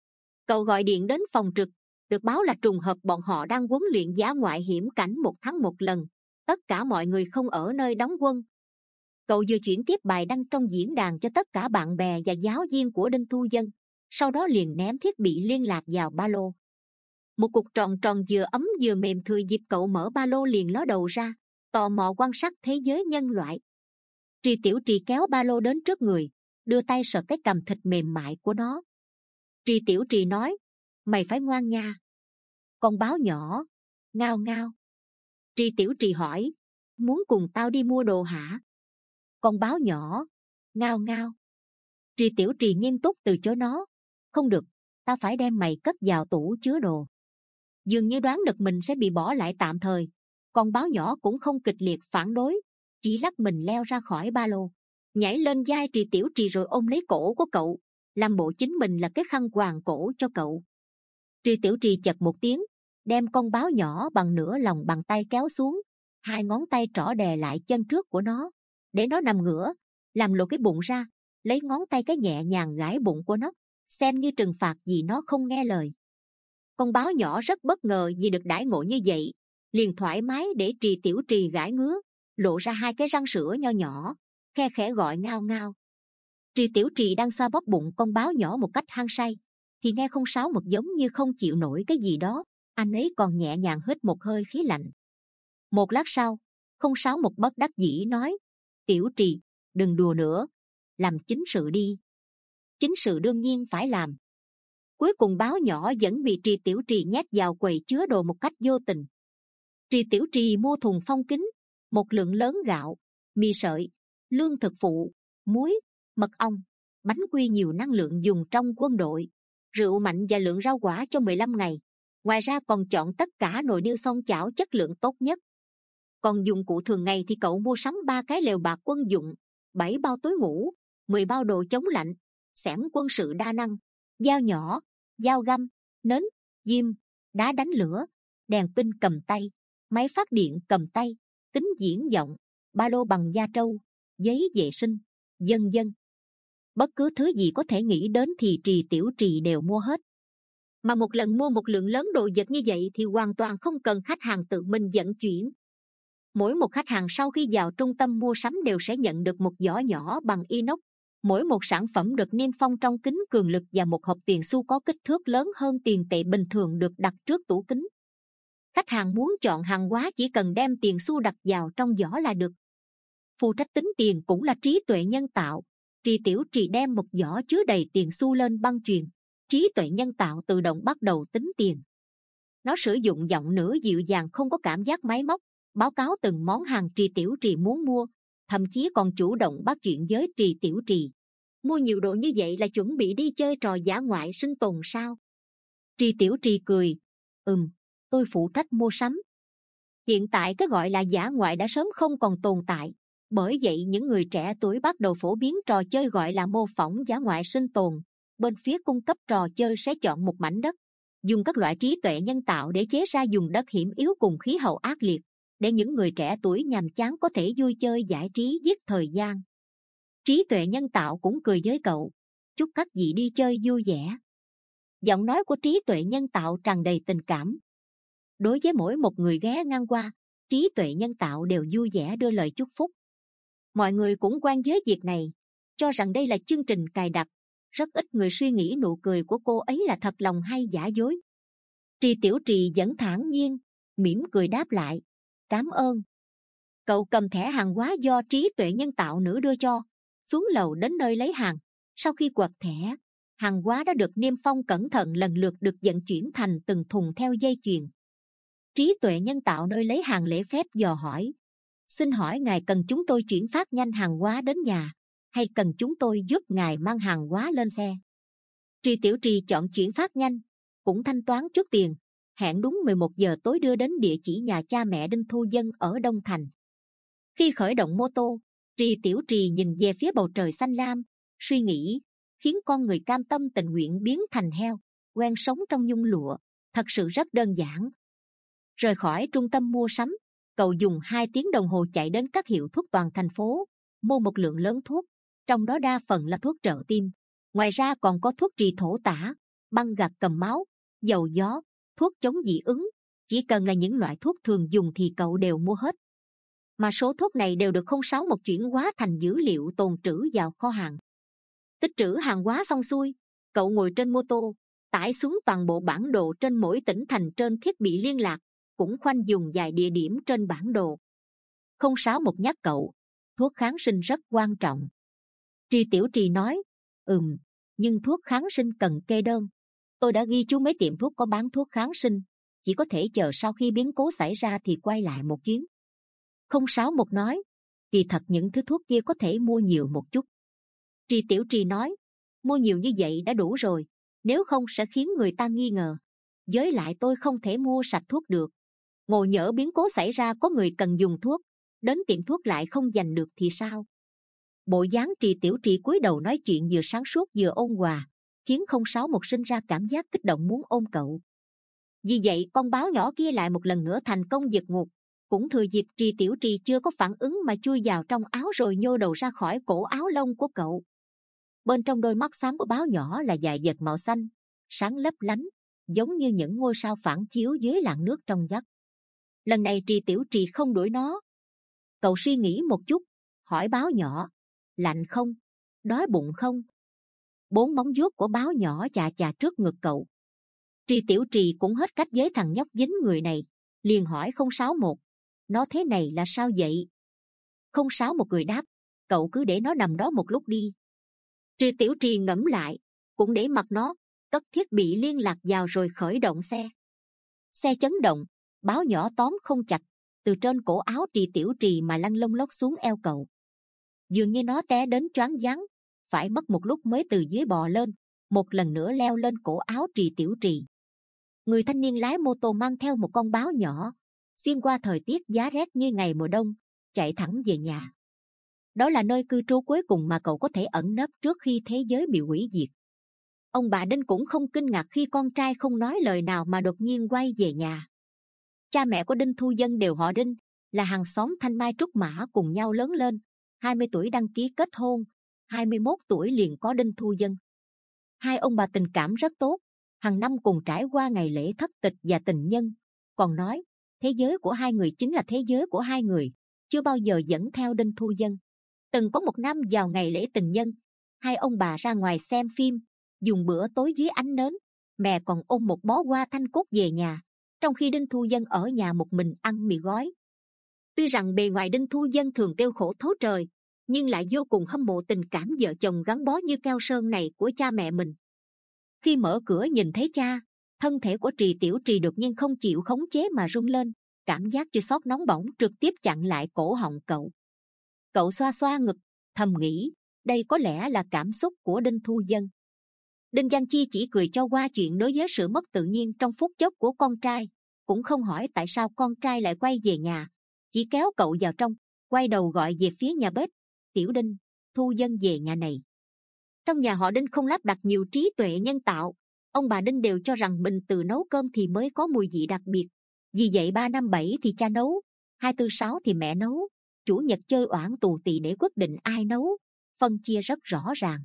Cậu gọi điện đến phòng trực, được báo là trùng hợp bọn họ đang huấn luyện dã ngoại hiểm cảnh một tháng một lần. Tất cả mọi người không ở nơi đóng quân. Cậu vừa chuyển tiếp bài đăng trong diễn đàn cho tất cả bạn bè và giáo viên của Đinh Thu Vân, sau đó liền ném thiết bị liên lạc vào ba lô. Một cục tròn tròn vừa ấm vừa mềm thừa dịp cậu mở ba lô liền ló đầu ra, tò mò quan sát thế giới nhân loại. Trì Tiểu Trì kéo ba lô đến trước người, đưa tay sờ cái cằm thịt mềm mại của nó. Trì Tiểu Trì nói, mày phải ngoan nha. Con báo nhỏ, ngao ngao. Trì Tiểu Trì hỏi, muốn cùng tao đi mua đồ hả? Con báo nhỏ, ngao ngao. Trì Tiểu Trì nghiêm túc từ chối nó, không được, tao phải đem mày cất vào tủ chứa đồ. Dường như đoán được mình sẽ bị bỏ lại tạm thời, con báo nhỏ cũng không kịch liệt phản đối, chỉ lắc mình leo ra khỏi ba lô, nhảy lên vai Trì Tiểu Trì rồi ôm lấy cổ của cậu, làm bộ chính mình là cái khăn quàng cổ cho cậu. Trì Tiểu Trì chật một tiếng, đem con báo nhỏ bằng nửa lòng bàn tay kéo xuống, hai ngón tay trỏ đè lại chân trước của nó, để nó nằm ngửa, làm lộ cái bụng ra, lấy ngón tay cái nhẹ nhàng gãi bụng của nó, xem như trừng phạt vì nó không nghe lời. Con báo nhỏ rất bất ngờ vì được đãi ngộ như vậy, liền thoải mái để Trì Tiểu Trì gãi ngứa, lộ ra hai cái răng sữa nho nhỏ, khe khẽ gọi ngao ngao. Trì Tiểu Trì đang xoa bóp bụng con báo nhỏ một cách hăng say, thì nghe không sáu một giống như không chịu nổi cái gì đó, anh ấy còn nhẹ nhàng hít một hơi khí lạnh. Một lát sau, không sáu một bất đắc dĩ nói, Tiểu Trì, đừng đùa nữa, làm chính sự đi. Chính sự đương nhiên phải làm. Cuối cùng báo nhỏ vẫn bị Trì Tiểu Trì nhét vào quầy chứa đồ một cách vô tình. Trì Tiểu Trì mua thùng phong kính, một lượng lớn gạo, mì sợi, lương thực phụ, muối, mật ong, bánh quy nhiều năng lượng dùng trong quân đội, rượu mạnh và lượng rau quả cho mười lăm ngày. Ngoài ra còn chọn tất cả nồi niêu xoong chảo chất lượng tốt nhất. Còn dụng cụ thường ngày thì cậu mua sắm ba cái lều bạt quân dụng, bảy bao túi ngủ, mười bao đồ chống lạnh, xẻng quân sự đa năng, dao nhỏ, dao găm, nến, diêm, đá đánh lửa, đèn pin cầm tay, máy phát điện cầm tay, kính viễn vọng, ba lô bằng da trâu, giấy vệ sinh, vân vân. Bất cứ thứ gì có thể nghĩ đến thì Trì Tiểu Trì đều mua hết. Mà một lần mua một lượng lớn đồ vật như vậy thì hoàn toàn không cần khách hàng tự mình vận chuyển. Mỗi một khách hàng sau khi vào trung tâm mua sắm đều sẽ nhận được một giỏ nhỏ bằng inox. Mỗi một sản phẩm được niêm phong trong kính cường lực và một hộp tiền xu có kích thước lớn hơn tiền tệ bình thường được đặt trước tủ kính. Khách hàng muốn chọn hàng hóa chỉ cần đem tiền xu đặt vào trong giỏ là được. Phụ trách tính tiền cũng là trí tuệ nhân tạo. Trì Tiểu Trì đem một giỏ chứa đầy tiền xu lên băng chuyền, trí tuệ nhân tạo tự động bắt đầu tính tiền. Nó sử dụng giọng nửa dịu dàng không có cảm giác máy móc, báo cáo từng món hàng Trì Tiểu Trì muốn mua, thậm chí còn chủ động bắt chuyện với Trì Tiểu Trì. Mua nhiều đồ như vậy là chuẩn bị đi chơi trò dã ngoại sinh tồn sao? Trì Tiểu Trì cười, ừm, tôi phụ trách mua sắm. Hiện tại cái gọi là dã ngoại đã sớm không còn tồn tại. Bởi vậy những người trẻ tuổi bắt đầu phổ biến trò chơi gọi là mô phỏng dã ngoại sinh tồn. Bên phía cung cấp trò chơi sẽ chọn một mảnh đất, dùng các loại trí tuệ nhân tạo để chế ra vùng đất hiểm yếu cùng khí hậu ác liệt, để những người trẻ tuổi nhàm chán có thể vui chơi giải trí giết thời gian. Trí tuệ nhân tạo cũng cười với cậu, chúc các vị đi chơi vui vẻ. Giọng nói của trí tuệ nhân tạo tràn đầy tình cảm. Đối với mỗi một người ghé ngang qua, trí tuệ nhân tạo đều vui vẻ đưa lời chúc phúc. Mọi người cũng quen với việc này, cho rằng đây là chương trình cài đặt. Rất ít người suy nghĩ nụ cười của cô ấy là thật lòng hay giả dối. Trì Tiểu Trì vẫn thản nhiên, mỉm cười đáp lại, cảm ơn. Cậu cầm thẻ hàng hóa do trí tuệ nhân tạo nữ đưa cho, xuống lầu đến nơi lấy hàng. Sau khi quẹt thẻ, hàng hóa đã được niêm phong cẩn thận, lần lượt được vận chuyển thành từng thùng theo dây chuyền. Trí tuệ nhân tạo nơi lấy hàng lễ phép dò hỏi, xin hỏi ngài cần chúng tôi chuyển phát nhanh hàng hóa đến nhà, hay cần chúng tôi giúp ngài mang hàng hóa lên xe? Trì Tiểu Trì chọn chuyển phát nhanh, cũng thanh toán chút tiền, hẹn đúng mười một giờ tối đưa đến địa chỉ nhà cha mẹ Đinh Thu Dân ở Đông Thành. Khi khởi động mô tô, Trì Tiểu Trì nhìn về phía bầu trời xanh lam, suy nghĩ, khiến con người cam tâm tình nguyện biến thành heo, quen sống trong nhung lụa, thật sự rất đơn giản. Rời khỏi trung tâm mua sắm, cậu dùng hai tiếng đồng hồ chạy đến các hiệu thuốc toàn thành phố, mua một lượng lớn thuốc, trong đó đa phần là thuốc trợ tim. Ngoài ra còn có thuốc trị thổ tả, băng gạc cầm máu, dầu gió, thuốc chống dị ứng. Chỉ cần là những loại thuốc thường dùng thì cậu đều mua hết. Mà số thuốc này đều được không sáu một chuyển hóa thành dữ liệu tồn trữ vào kho hàng. Tích trữ hàng hóa xong xuôi, cậu ngồi trên mô tô, tải xuống toàn bộ bản đồ trên mỗi tỉnh thành trên thiết bị liên lạc, cũng khoanh dùng vài địa điểm trên bản đồ. Không sáu một nhắc cậu, thuốc kháng sinh rất quan trọng. Trì Tiểu Trì nói, ừm, nhưng thuốc kháng sinh cần kê đơn. Tôi đã ghi chú mấy tiệm thuốc có bán thuốc kháng sinh, chỉ có thể chờ sau khi biến cố xảy ra thì quay lại một chuyến. Không sáu một nói, kỳ thật những thứ thuốc kia có thể mua nhiều một chút. Trì Tiểu Trì nói, mua nhiều như vậy đã đủ rồi, nếu không sẽ khiến người ta nghi ngờ. Với lại tôi không thể mua sạch thuốc được. Ngộ nhỡ biến cố xảy ra có người cần dùng thuốc, đến tiệm thuốc lại không giành được thì sao? Bộ dáng Trì Tiểu Trì cúi đầu nói chuyện vừa sáng suốt vừa ôn hòa, khiến không sáu một sinh ra cảm giác kích động muốn ôm cậu. Vì vậy con báo nhỏ kia lại một lần nữa thành công vượt ngục, cũng thừa dịp Trì Tiểu Trì chưa có phản ứng mà chui vào trong áo rồi nhô đầu ra khỏi cổ áo lông của cậu. Bên trong đôi mắt xám của báo nhỏ là vài vệt màu xanh, sáng lấp lánh, giống như những ngôi sao phản chiếu dưới làn nước trong vắt. Lần này Trì Tiểu Trì không đuổi nó. Cậu suy nghĩ một chút, hỏi báo nhỏ, lạnh không, đói bụng không? Bốn móng vuốt của báo nhỏ chà chà trước ngực cậu. Trì Tiểu Trì cũng hết cách với thằng nhóc dính người này, liền hỏi không sáu một, nó thế này là sao vậy? Không sáu một người đáp, cậu cứ để nó nằm đó một lúc đi. Trì Tiểu Trì ngẫm lại, cũng để mặc nó, cất thiết bị liên lạc vào rồi khởi động xe. Xe chấn động, báo nhỏ tóm không chặt, từ trên cổ áo Trì Tiểu Trì mà lăn lông lốc xuống eo cậu. Dường như nó té đến choáng váng, phải mất một lúc mới từ dưới bò lên, một lần nữa leo lên cổ áo Trì Tiểu Trì. Người thanh niên lái mô tô mang theo một con báo nhỏ, xuyên qua thời tiết giá rét như ngày mùa đông, chạy thẳng về nhà. Đó là nơi cư trú cuối cùng mà cậu có thể ẩn nấp trước khi thế giới bị hủy diệt. Ông bà Đinh cũng không kinh ngạc khi con trai không nói lời nào mà đột nhiên quay về nhà. Cha mẹ của Đinh Thu Dân đều họ Đinh, là hàng xóm Thanh Mai Trúc Mã cùng nhau lớn lên. hai mươi tuổi đăng ký kết hôn, hai mươi mốt tuổi liền có Đinh Thu Dân. Hai ông bà tình cảm rất tốt, hàng năm cùng trải qua ngày lễ thất tịch và tình nhân. Còn nói, thế giới của hai người chính là thế giới của hai người, chưa bao giờ dẫn theo Đinh Thu Dân. Từng có một năm vào ngày lễ tình nhân, hai ông bà ra ngoài xem phim, dùng bữa tối dưới ánh nến, mẹ còn ôm một bó hoa thanh cốt về nhà, trong khi Đinh Thu Dân ở nhà một mình ăn mì gói. Tuy rằng bề ngoài Đinh Thu Dân thường kêu khổ thấu trời, nhưng lại vô cùng hâm mộ tình cảm vợ chồng gắn bó như keo sơn này của cha mẹ mình. Khi mở cửa nhìn thấy cha, thân thể của Trì Tiểu Trì đột nhiên không chịu khống chế mà rung lên, cảm giác chua xót nóng bỏng trực tiếp chặn lại cổ họng cậu. Cậu xoa xoa ngực, thầm nghĩ, đây có lẽ là cảm xúc của Đinh Thu Dân. Đinh Giang Chi chỉ cười cho qua chuyện đối với sự mất tự nhiên trong phút chốc của con trai, cũng không hỏi tại sao con trai lại quay về nhà, chỉ kéo cậu vào trong, quay đầu gọi về phía nhà bếp, Tiểu Đinh, Thu Dân về nhà này. Trong nhà họ Đinh không lắp đặt nhiều trí tuệ nhân tạo, ông bà Đinh đều cho rằng mình tự nấu cơm thì mới có mùi vị đặc biệt. Vì vậy ba năm bảy thì cha nấu, hai tư sáu thì mẹ nấu, chủ nhật chơi oảng tù tì để quyết định ai nấu, phân chia rất rõ ràng.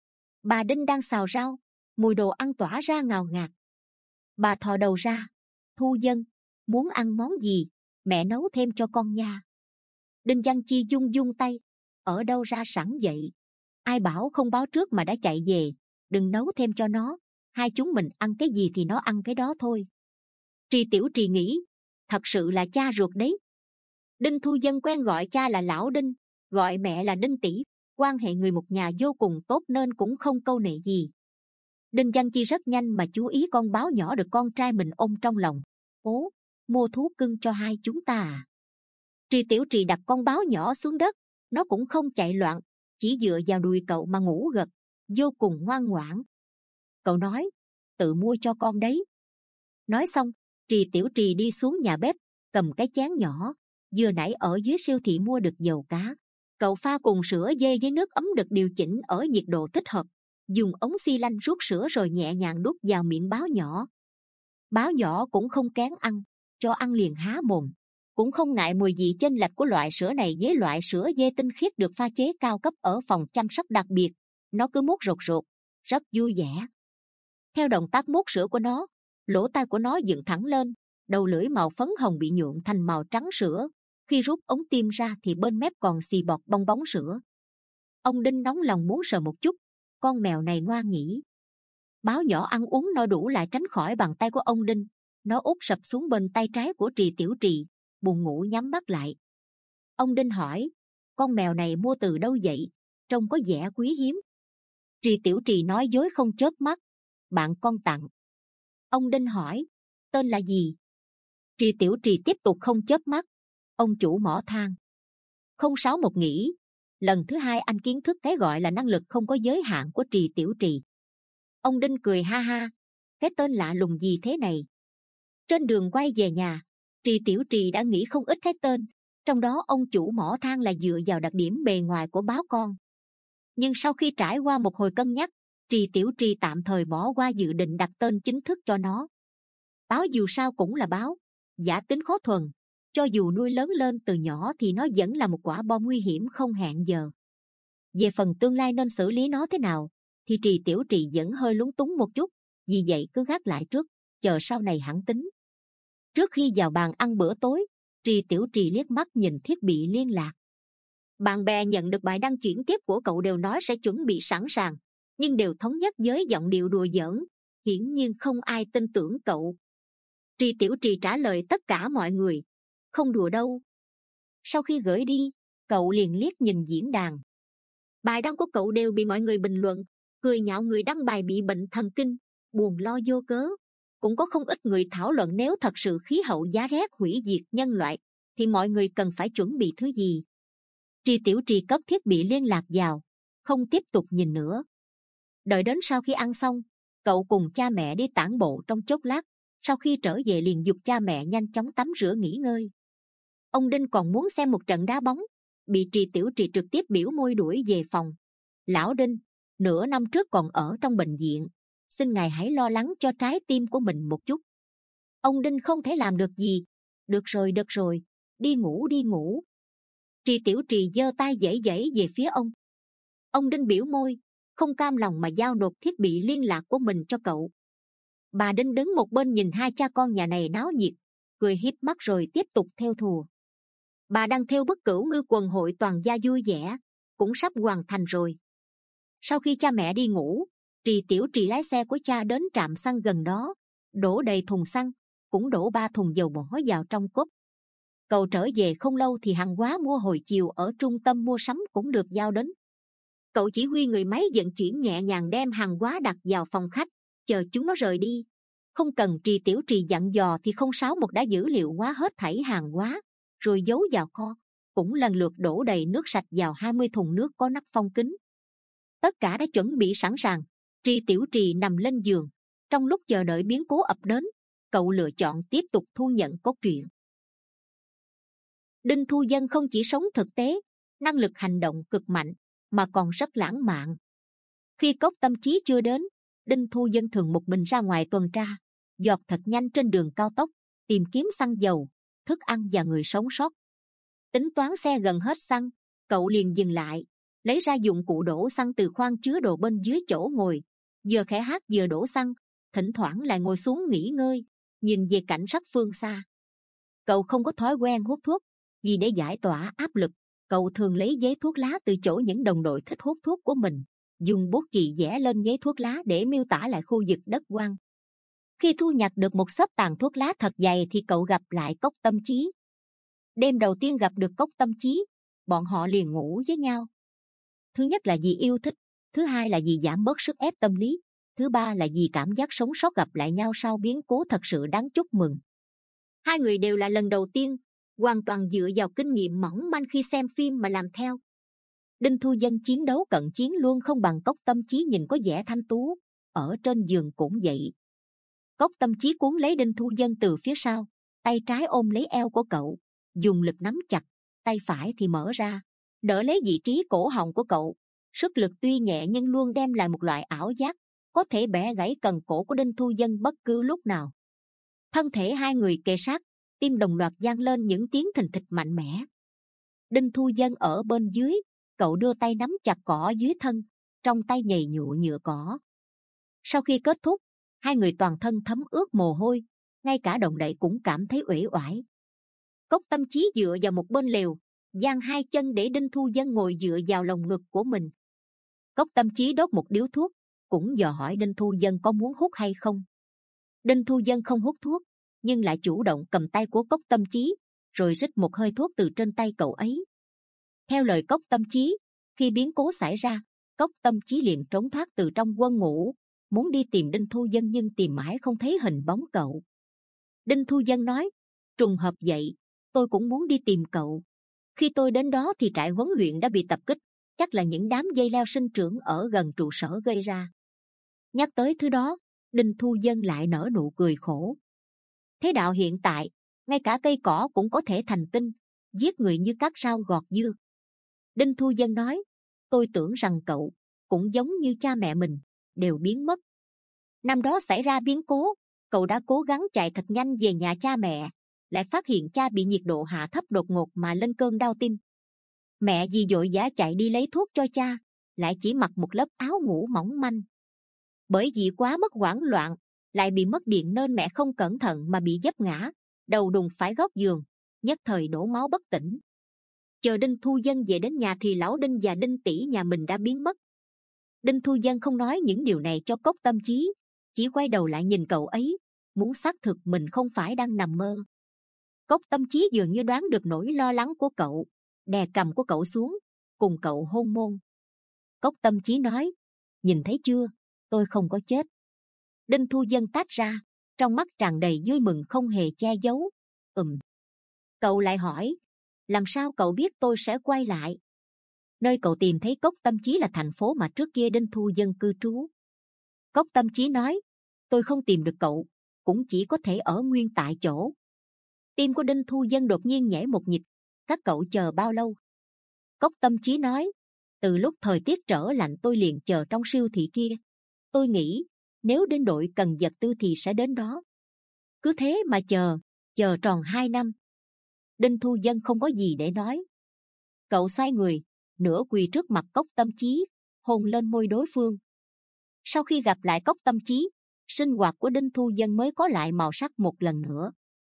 Bà Đinh đang xào rau, mùi đồ ăn tỏa ra ngào ngạt. Bà thò đầu ra, Thu Dân, Muốn ăn món gì, mẹ nấu thêm cho con nha. Đinh Văn Chi dung dung tay, ở đâu ra sẵn vậy? Ai bảo không báo trước mà đã chạy về, đừng nấu thêm cho nó, hai chúng mình ăn cái gì thì nó ăn cái đó thôi. Trì Tiểu Trì nghĩ, thật sự là cha ruột đấy. Đinh Thu Dân quen gọi cha là Lão Đinh, gọi mẹ là Đinh Tỷ, quan hệ người một nhà vô cùng tốt nên cũng không câu nệ gì. Đinh Văn Chi rất nhanh mà chú ý con báo nhỏ được con trai mình ôm trong lòng. Ố, mua thú cưng cho hai chúng ta à? Trì Tiểu Trì đặt con báo nhỏ xuống đất, nó cũng không chạy loạn, chỉ dựa vào đùi cậu mà ngủ gật, vô cùng ngoan ngoãn. Cậu nói, tự mua cho con đấy. Nói xong, Trì Tiểu Trì đi xuống nhà bếp, cầm cái chén nhỏ, vừa nãy ở dưới siêu thị mua được dầu cá. Cậu pha cùng sữa dê với nước ấm được điều chỉnh ở nhiệt độ thích hợp, dùng ống xi lanh rút sữa rồi nhẹ nhàng đút vào miệng báo nhỏ. Báo nhỏ cũng không kén ăn, cho ăn liền há mồm, cũng không ngại mùi vị chênh lệch của loại sữa này với loại sữa dê tinh khiết được pha chế cao cấp ở phòng chăm sóc đặc biệt. Nó cứ mút rột rột, rất vui vẻ. Theo động tác mút sữa của nó, lỗ tai của nó dựng thẳng lên, đầu lưỡi màu phấn hồng bị nhuộm thành màu trắng sữa. Khi rút ống tiêm ra thì bên mép còn xì bọt bong bóng sữa. Ông Đinh nóng lòng muốn sờ một chút, con mèo này ngoan nhỉ. Báo nhỏ ăn uống no đủ lại tránh khỏi bàn tay của ông Đinh, nó úp sập xuống bên tay trái của Trì Tiểu Trì, buồn ngủ nhắm mắt lại. Ông Đinh hỏi, con mèo này mua từ đâu vậy, trông có vẻ quý hiếm. Trì Tiểu Trì nói dối không chớp mắt, bạn con tặng. Ông Đinh hỏi, tên là gì? Trì Tiểu Trì tiếp tục không chớp mắt, ông chủ mỏ than. Không sáu một nghĩ, lần thứ hai anh kiến thức cái gọi là năng lực không có giới hạn của Trì Tiểu Trì. Ông Đinh cười ha ha, cái tên lạ lùng gì thế này? Trên đường quay về nhà, Trì Tiểu Trì đã nghĩ không ít cái tên, trong đó ông chủ mỏ than là dựa vào đặc điểm bề ngoài của báo con. Nhưng sau khi trải qua một hồi cân nhắc, Trì Tiểu Trì tạm thời bỏ qua dự định đặt tên chính thức cho nó. Báo dù sao cũng là báo, giả tính khó thuần, cho dù nuôi lớn lên từ nhỏ thì nó vẫn là một quả bom nguy hiểm không hẹn giờ. Về phần tương lai nên xử lý nó thế nào, thì Trì Tiểu Trì vẫn hơi lúng túng một chút, vì vậy cứ gác lại trước, chờ sau này hẳn tính. Trước khi vào bàn ăn bữa tối, Trì Tiểu Trì liếc mắt nhìn thiết bị liên lạc. Bạn bè nhận được bài đăng chuyển tiếp của cậu đều nói sẽ chuẩn bị sẵn sàng, nhưng đều thống nhất với giọng điệu đùa giỡn, hiển nhiên không ai tin tưởng cậu. Trì Tiểu Trì trả lời tất cả mọi người, không đùa đâu. Sau khi gửi đi, cậu liền liếc nhìn diễn đàn. Bài đăng của cậu đều bị mọi người bình luận, cười nhạo người đăng bài bị bệnh thần kinh, buồn lo vô cớ. Cũng có không ít người thảo luận nếu thật sự khí hậu giá rét hủy diệt nhân loại, thì mọi người cần phải chuẩn bị thứ gì. Trì Tiểu Trì cất thiết bị liên lạc vào, không tiếp tục nhìn nữa. Đợi đến sau khi ăn xong, cậu cùng cha mẹ đi tản bộ trong chốc lát, sau khi trở về liền giục cha mẹ nhanh chóng tắm rửa nghỉ ngơi. Ông Đinh còn muốn xem một trận đá bóng, bị Trì Tiểu Trì trực tiếp biểu môi đuổi về phòng. Lão Đinh, nửa năm trước còn ở trong bệnh viện, xin ngài hãy lo lắng cho trái tim của mình một chút. Ông Đinh không thể làm được gì. Được rồi, được rồi, đi ngủ đi ngủ. Trì Tiểu Trì giơ tay giãy giãy về phía ông. Ông Đinh biểu môi, không cam lòng mà giao nộp thiết bị liên lạc của mình cho cậu. Bà Đinh đứng một bên nhìn hai cha con nhà này náo nhiệt, cười híp mắt rồi tiếp tục thêu thùa. Bà đang thêu bức cửu ngư quần hội toàn gia vui vẻ, cũng sắp hoàn thành rồi. Sau khi cha mẹ đi ngủ, Trì Tiểu Trì lái xe của cha đến trạm xăng gần đó, đổ đầy thùng xăng, cũng đổ ba thùng dầu bỏ vào trong cốp. Cậu trở về không lâu thì hàng hóa mua hồi chiều ở trung tâm mua sắm cũng được giao đến. Cậu chỉ huy người máy vận chuyển nhẹ nhàng đem hàng hóa đặt vào phòng khách, chờ chúng nó rời đi. Không cần Trì Tiểu Trì dặn dò thì không sáu một đã dữ liệu hóa hết thảy hàng hóa, rồi giấu vào kho, cũng lần lượt đổ đầy nước sạch vào hai mươi thùng nước có nắp phong kín. Tất cả đã chuẩn bị sẵn sàng. Trì Tiểu Trì nằm lên giường, trong lúc chờ đợi biến cố ập đến, cậu lựa chọn tiếp tục thu nhận cốt truyện. Đinh Thu Dân không chỉ sống thực tế, năng lực hành động cực mạnh, mà còn rất lãng mạn. Khi cốc tâm trí chưa đến, Đinh Thu Dân thường một mình ra ngoài tuần tra, dọc thật nhanh trên đường cao tốc, tìm kiếm xăng dầu, thức ăn và người sống sót. Tính toán xe gần hết xăng, cậu liền dừng lại, lấy ra dụng cụ đổ xăng từ khoang chứa đồ bên dưới chỗ ngồi, vừa khẽ hát vừa đổ xăng, thỉnh thoảng lại ngồi xuống nghỉ ngơi, nhìn về cảnh sắc phương xa. Cậu không có thói quen hút thuốc, vì để giải tỏa áp lực, cậu thường lấy giấy thuốc lá từ chỗ những đồng đội thích hút thuốc của mình, dùng bút chì vẽ lên giấy thuốc lá để miêu tả lại khu vực đất hoang. Khi thu nhặt được một xấp tàn thuốc lá thật dày thì cậu gặp lại Cốc Tâm Chí. Đêm đầu tiên gặp được Cốc Tâm Chí, bọn họ liền ngủ với nhau. Thứ nhất là vì yêu thích, thứ hai là vì giảm bớt sức ép tâm lý, thứ ba là vì cảm giác sống sót gặp lại nhau sau biến cố thật sự đáng chúc mừng. Hai người đều là lần đầu tiên, hoàn toàn dựa vào kinh nghiệm mỏng manh khi xem phim mà làm theo. Đinh Thu Vân chiến đấu cận chiến luôn không bằng Cốc Tâm Chí nhìn có vẻ thanh tú, ở trên giường cũng vậy. Cốc Tâm Chí cuốn lấy Đinh Thu Vân từ phía sau, tay trái ôm lấy eo của cậu, dùng lực nắm chặt, tay phải thì mở ra, đỡ lấy vị trí cổ họng của cậu. Sức lực tuy nhẹ nhưng luôn đem lại một loại ảo giác, có thể bẻ gãy cần cổ của Đinh Thu Vân bất cứ lúc nào. Thân thể hai người kề sát, tim đồng loạt vang lên những tiếng thình thịch mạnh mẽ. Đinh Thu Vân ở bên dưới, cậu đưa tay nắm chặt cỏ dưới thân, trong tay nhầy nhụa nhựa cỏ. Sau khi kết thúc, hai người toàn thân thấm ướt mồ hôi, ngay cả động đậy cũng cảm thấy uể oải. Cốc Tâm Chí dựa vào một bên lều, dang hai chân để Đinh Thu Vân ngồi dựa vào lồng ngực của mình. Cốc Tâm Chí đốt một điếu thuốc, cũng dò hỏi Đinh Thu Vân có muốn hút hay không. Đinh Thu Vân không hút thuốc, nhưng lại chủ động cầm tay của Cốc Tâm Chí, rồi rít một hơi thuốc từ trên tay cậu ấy. Theo lời Cốc Tâm Chí, khi biến cố xảy ra, Cốc Tâm Chí liền trốn thoát từ trong quân ngũ, muốn đi tìm Đinh Thu Vân nhưng tìm mãi không thấy hình bóng cậu. Đinh Thu Vân nói, trùng hợp vậy, tôi cũng muốn đi tìm cậu. Khi tôi đến đó thì trại huấn luyện đã bị tập kích, chắc là những đám dây leo sinh trưởng ở gần trụ sở gây ra. Nhắc tới thứ đó, Đinh Thu Vân lại nở nụ cười khổ. Thế đạo hiện tại, ngay cả cây cỏ cũng có thể thành tinh, giết người như cắt rau gọt dưa. Đinh Thu Vân nói, tôi tưởng rằng cậu, cũng giống như cha mẹ mình, đều biến mất. Năm đó xảy ra biến cố, cậu đã cố gắng chạy thật nhanh về nhà cha mẹ, lại phát hiện cha bị nhiệt độ hạ thấp đột ngột mà lên cơn đau tim. Mẹ vì vội vã chạy đi lấy thuốc cho cha, lại chỉ mặc một lớp áo ngủ mỏng manh. Bởi vì quá mất hoảng loạn, lại bị mất điện nên mẹ không cẩn thận mà bị vấp ngã, đầu đùng phải góc giường, nhất thời đổ máu bất tỉnh. Chờ Đinh Thu Vân về đến nhà thì lão Đinh và Đinh tỷ nhà mình đã biến mất. Đinh Thu Vân không nói những điều này cho Cốc Tâm Chí, chỉ quay đầu lại nhìn cậu ấy, muốn xác thực mình không phải đang nằm mơ. Cốc Tâm Chí dường như đoán được nỗi lo lắng của cậu, đè cằm của cậu xuống, cùng cậu hôn môn. Cốc Tâm Chí nói, nhìn thấy chưa, tôi không có chết. Đinh Thu Vân tách ra, trong mắt tràn đầy vui mừng không hề che giấu. Ừm. Cậu lại hỏi, làm sao cậu biết tôi sẽ quay lại? Nơi cậu tìm thấy Cốc Tâm Chí là thành phố mà trước kia Đinh Thu Vân cư trú. Cốc Tâm Chí nói, tôi không tìm được cậu, cũng chỉ có thể ở nguyên tại chỗ. Tim của Đinh Thu Vân đột nhiên nhảy một nhịp. Các cậu chờ bao lâu? Cốc Tâm Chí nói, từ lúc thời tiết trở lạnh tôi liền chờ trong siêu thị kia. Tôi nghĩ, nếu Đinh đội cần vật tư thì sẽ đến đó. Cứ thế mà chờ, chờ tròn hai năm. Đinh Thu Vân không có gì để nói. Cậu xoay người, nửa quỳ trước mặt Cốc Tâm Chí, hôn lên môi đối phương. Sau khi gặp lại Cốc Tâm Chí, sinh hoạt của Đinh Thu Vân mới có lại màu sắc một lần nữa.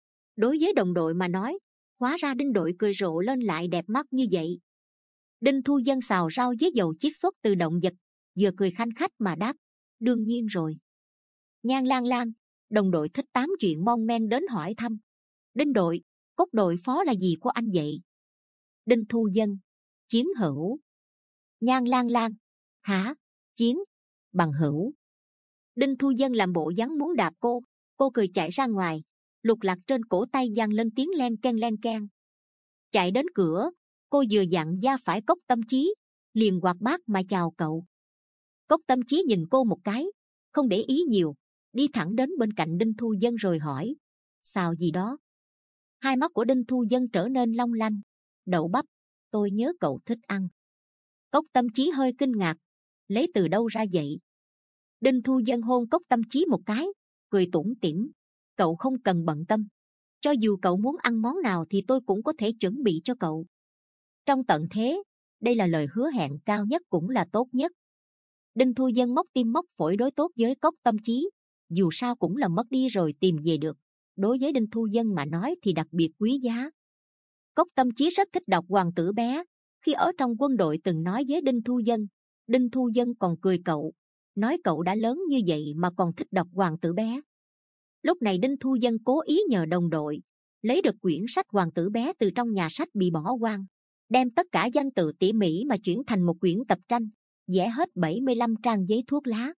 Đối với đồng đội mà nói, hóa ra Đinh đội cười rộ lên lại đẹp mắt như vậy. Đinh Thu Vân xào rau với dầu chiết xuất từ động vật, vừa cười khanh khách mà đáp, đương nhiên rồi. Nhan Lan Lan, đồng đội thích tám chuyện mon men đến hỏi thăm. Đinh đội, cốt đội phó là gì của anh vậy? Đinh Thu Vân, chiến hữu. Nhan Lan Lan, hả? Chiến bằng hữu. Đinh Thu Vân làm bộ dáng muốn đạp cô, cô cười chạy ra ngoài, lục lạc trên cổ tay vang lên tiếng len ken len ken. Chạy đến cửa, cô vừa dặn da phải Cốc Tâm Chí, liền hoạt bát mà chào cậu. Cốc Tâm Chí nhìn cô một cái, không để ý nhiều, đi thẳng đến bên cạnh Đinh Thu Vân rồi hỏi, xào gì đó? Hai mắt của Đinh Thu Vân trở nên long lanh. Đậu bắp, tôi nhớ cậu thích ăn. Cốc Tâm Chí hơi kinh ngạc, lấy từ đâu ra vậy? Đinh Thu Vân hôn Cốc Tâm Chí một cái, cười tủm tỉm, cậu không cần bận tâm. Cho dù cậu muốn ăn món nào thì tôi cũng có thể chuẩn bị cho cậu. Trong tận thế, đây là lời hứa hẹn cao nhất cũng là tốt nhất. Đinh Thu Vân móc tim móc phổi đối tốt với Cốc Tâm Chí, dù sao cũng là mất đi rồi tìm về được, đối với Đinh Thu Vân mà nói thì đặc biệt quý giá. Cốc Tâm Chí rất thích đọc Hoàng tử bé. Khi ở trong quân đội từng nói với Đinh Thu Vân, Đinh Thu Vân còn cười cậu, nói cậu đã lớn như vậy mà còn thích đọc Hoàng tử bé. Lúc này Đinh Thu Vân cố ý nhờ đồng đội lấy được quyển sách Hoàng tử bé từ trong nhà sách bị bỏ hoang, đem tất cả văn tự tỉ mỉ mà chuyển thành một quyển tập tranh, vẽ hết bảy mươi lăm trang giấy thuốc lá.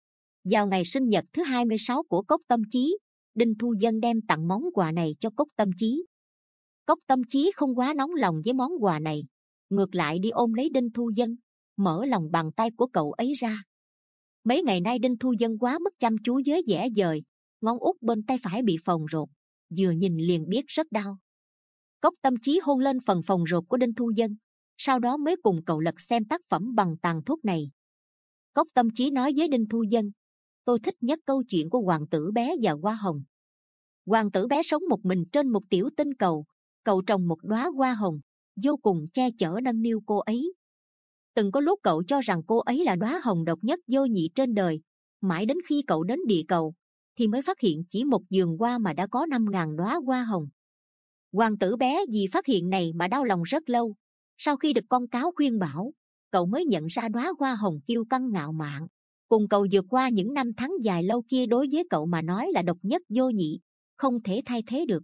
Vào ngày sinh nhật thứ hai mươi sáu của Cốc Tâm Chí, Đinh Thu Vân đem tặng món quà này cho Cốc Tâm Chí. Cốc Tâm Chí không quá nóng lòng với món quà này, ngược lại đi ôm lấy Đinh Thu Vân, mở lòng bàn tay của cậu ấy ra. Mấy ngày nay Đinh Thu Vân quá mức chăm chú với vẽ vời, ngón út bên tay phải bị phồng rộp, vừa nhìn liền biết rất đau. Cốc Tâm Chí hôn lên phần phồng rộp của Đinh Thu Vân, sau đó mới cùng cậu lật xem tác phẩm bằng tàn thuốc này. Cốc Tâm Chí nói với Đinh Thu Vân, tôi thích nhất câu chuyện của Hoàng tử bé và Hoa Hồng. Hoàng tử bé sống một mình trên một tiểu tinh cầu, cậu trồng một đóa hoa hồng, vô cùng che chở nâng niu cô ấy. Từng có lúc cậu cho rằng cô ấy là đóa hồng độc nhất vô nhị trên đời, mãi đến khi cậu đến địa cầu thì mới phát hiện chỉ một vườn hoa mà đã có năm ngàn đóa hoa hồng. Hoàng tử bé vì phát hiện này mà đau lòng rất lâu. Sau khi được con cáo khuyên bảo, cậu mới nhận ra đóa hoa hồng kiêu căng ngạo mạn, cùng cậu vượt qua những năm tháng dài lâu kia đối với cậu mà nói là độc nhất vô nhị, không thể thay thế được.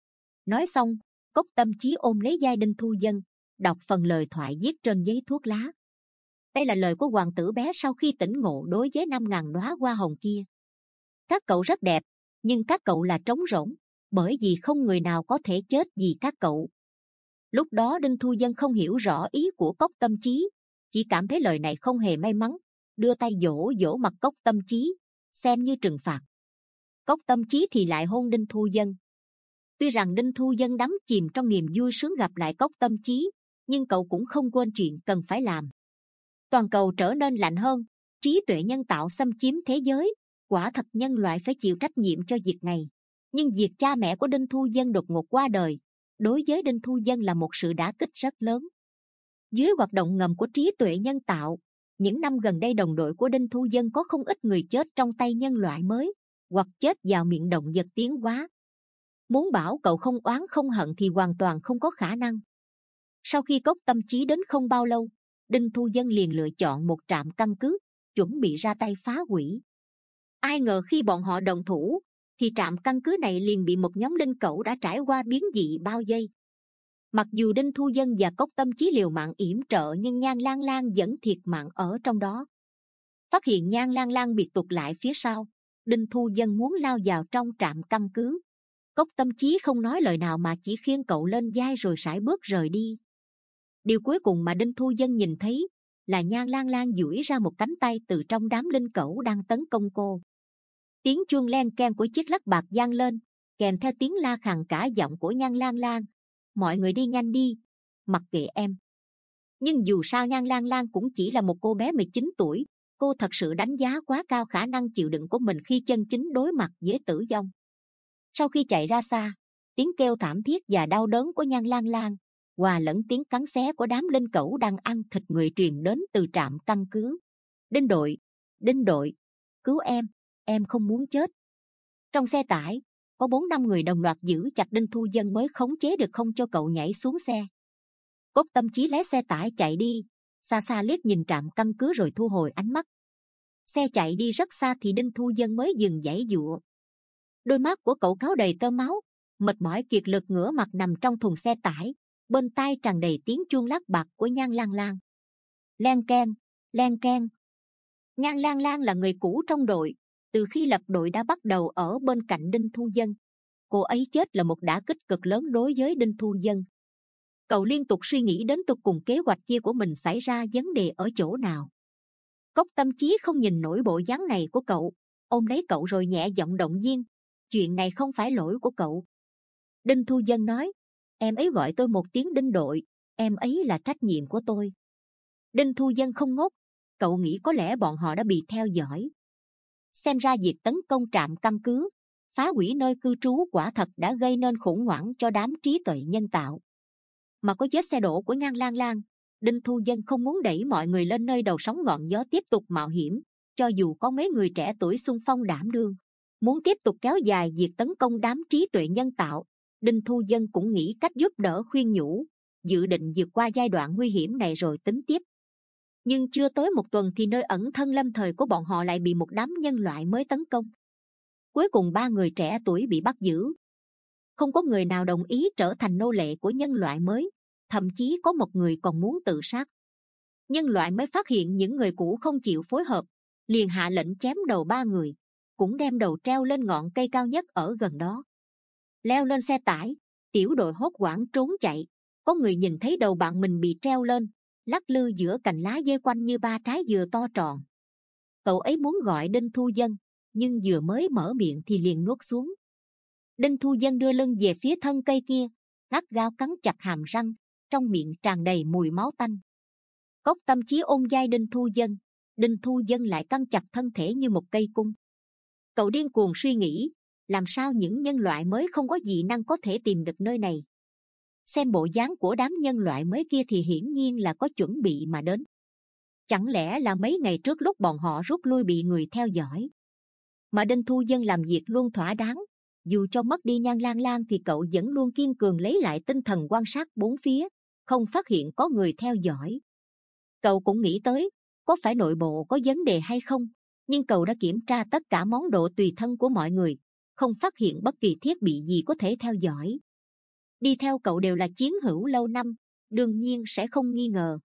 Nói xong, Cốc Tâm Chí ôm lấy vai Đinh Thu Vân, đọc phần lời thoại viết trên giấy thuốc lá. Đây là lời của hoàng tử bé sau khi tỉnh ngộ đối với năm ngàn đóa hoa hồng kia. Các cậu rất đẹp, nhưng các cậu là trống rỗng, bởi vì không người nào có thể chết vì các cậu. Lúc đó Đinh Thu Vân không hiểu rõ ý của Cốc Tâm Chí, chỉ cảm thấy lời này không hề may mắn, đưa tay vỗ vỗ mặt Cốc Tâm Chí, xem như trừng phạt. Cốc Tâm Chí thì lại hôn Đinh Thu Vân. Tuy rằng Đinh Thu Vân đắm chìm trong niềm vui sướng gặp lại Cốc Tâm Chí, nhưng cậu cũng không quên chuyện cần phải làm. Toàn cầu trở nên lạnh hơn, trí tuệ nhân tạo xâm chiếm thế giới, quả thật nhân loại phải chịu trách nhiệm cho việc này. Nhưng việc cha mẹ của Đinh Thu Vân đột ngột qua đời, đối với Đinh Thu Vân là một sự đả kích rất lớn. Dưới hoạt động ngầm của trí tuệ nhân tạo, những năm gần đây đồng đội của Đinh Thu Vân có không ít người chết trong tay nhân loại mới, hoặc chết vào miệng động vật tiến hóa. Muốn bảo cậu không oán không hận thì hoàn toàn không có khả năng. Sau khi Cốc Tâm Chí đến không bao lâu, Đinh Thu Vân liền lựa chọn một trạm căn cứ, chuẩn bị ra tay phá hủy. Ai ngờ khi bọn họ đồng thủ, thì trạm căn cứ này liền bị một nhóm linh cẩu đã trải qua biến dị bao vây. Mặc dù Đinh Thu Vân và Cốc Tâm Chí liều mạng yểm trợ, nhưng Nhan Lang Lang vẫn thiệt mạng ở trong đó. Phát hiện Nhan Lang Lang biệt tụt lại phía sau, Đinh Thu Vân muốn lao vào trong trạm căn cứ. Cốc Tâm Chí không nói lời nào mà chỉ khiêng cậu lên vai rồi sải bước rời đi. Điều cuối cùng mà Đinh Thu Vân nhìn thấy là Nhan Lang Lang duỗi ra một cánh tay từ trong đám linh cẩu đang tấn công cô. Tiếng chuông len keng của chiếc lắc bạc vang lên, kèm theo tiếng la khàn cả giọng của Nhan Lang Lang. Mọi người đi nhanh đi, mặc kệ em. Nhưng dù sao Nhan Lang Lang cũng chỉ là một cô bé mười chín tuổi, cô thật sự đánh giá quá cao khả năng chịu đựng của mình khi chân chính đối mặt với tử vong. Sau khi chạy ra xa, tiếng kêu thảm thiết và đau đớn của Nhan Lang Lang hòa lẫn tiếng cắn xé của đám linh cẩu đang ăn thịt người truyền đến từ trạm căn cứ. Đinh đội, Đinh đội, cứu em, em không muốn chết. Trong xe tải có bốn năm người đồng loạt giữ chặt Đinh Thu Vân mới khống chế được không cho cậu nhảy xuống xe. Cốc Tâm Chí lái xe tải chạy đi, xa xa liếc nhìn trạm căn cứ rồi thu hồi ánh mắt. Xe chạy đi rất xa thì Đinh Thu Vân mới dừng giãy giụa. Đôi mắt của cậu cáo đầy tơ máu, mệt mỏi kiệt lực ngửa mặt nằm trong thùng xe tải, bên tai tràn đầy tiếng chuông lắc bạc của Nhan Lang Lang. Len keng, len keng. Nhan Lang Lang là người cũ trong đội, từ khi lập đội đã bắt đầu ở bên cạnh Đinh Thu Vân. Cô ấy chết là một đả kích cực lớn đối với Đinh Thu Vân. Cậu liên tục suy nghĩ đến tột cùng kế hoạch kia của mình xảy ra vấn đề ở chỗ nào. Cốc Tâm Chí không nhìn nổi bộ dáng này của cậu, ôm lấy cậu rồi nhẹ giọng động viên. Chuyện này không phải lỗi của cậu. Đinh Thu Vân nói, em ấy gọi tôi một tiếng Đinh đội, em ấy là trách nhiệm của tôi. Đinh Thu Vân không ngốc, cậu nghĩ có lẽ bọn họ đã bị theo dõi. Xem ra việc tấn công trạm căn cứ, phá hủy nơi cư trú quả thật đã gây nên khủng hoảng cho đám trí tuệ nhân tạo. Mà có vết xe đổ của Nhan Lang Lang, Đinh Thu Vân không muốn đẩy mọi người lên nơi đầu sóng ngọn gió tiếp tục mạo hiểm, cho dù có mấy người trẻ tuổi xung phong đảm đương. Muốn tiếp tục kéo dài việc tấn công đám trí tuệ nhân tạo, Đinh Thu Dân cũng nghĩ cách giúp đỡ khuyên nhủ, dự định vượt qua giai đoạn nguy hiểm này rồi tính tiếp. Nhưng chưa tới một tuần thì nơi ẩn thân lâm thời của bọn họ lại bị một đám nhân loại mới tấn công. Cuối cùng ba người trẻ tuổi bị bắt giữ. Không có người nào đồng ý trở thành nô lệ của nhân loại mới, thậm chí có một người còn muốn tự sát. Nhân loại mới phát hiện những người cũ không chịu phối hợp, liền hạ lệnh chém đầu ba người, cũng đem đầu treo lên ngọn cây cao nhất ở gần đó. Leo lên xe tải, tiểu đội hốt hoảng trốn chạy. Có người nhìn thấy đầu bạn mình bị treo lên, lắc lư giữa cành lá dây quanh như ba trái dừa to tròn. Cậu ấy muốn gọi Đinh Thu Dân, nhưng vừa mới mở miệng thì liền nuốt xuống. Đinh Thu Dân đưa lưng về phía thân cây kia, gắt gao cắn chặt hàm răng, trong miệng tràn đầy mùi máu tanh. Cốc Tâm Chí ôm vai Đinh Thu Dân, Đinh Thu Dân lại căng chặt thân thể như một cây cung. Cậu điên cuồng suy nghĩ, làm sao những nhân loại mới không có dị năng có thể tìm được nơi này. Xem bộ dáng của đám nhân loại mới kia thì hiển nhiên là có chuẩn bị mà đến. Chẳng lẽ là mấy ngày trước lúc bọn họ rút lui bị người theo dõi? Mà Đinh Thu Dân làm việc luôn thỏa đáng, dù cho mất đi Nhan Lang Lang thì cậu vẫn luôn kiên cường lấy lại tinh thần quan sát bốn phía, không phát hiện có người theo dõi. Cậu cũng nghĩ tới, có phải nội bộ có vấn đề hay không, nhưng cậu đã kiểm tra tất cả món đồ tùy thân của mọi người, không phát hiện bất kỳ thiết bị gì có thể theo dõi. Đi theo cậu đều là chiến hữu lâu năm, đương nhiên sẽ không nghi ngờ.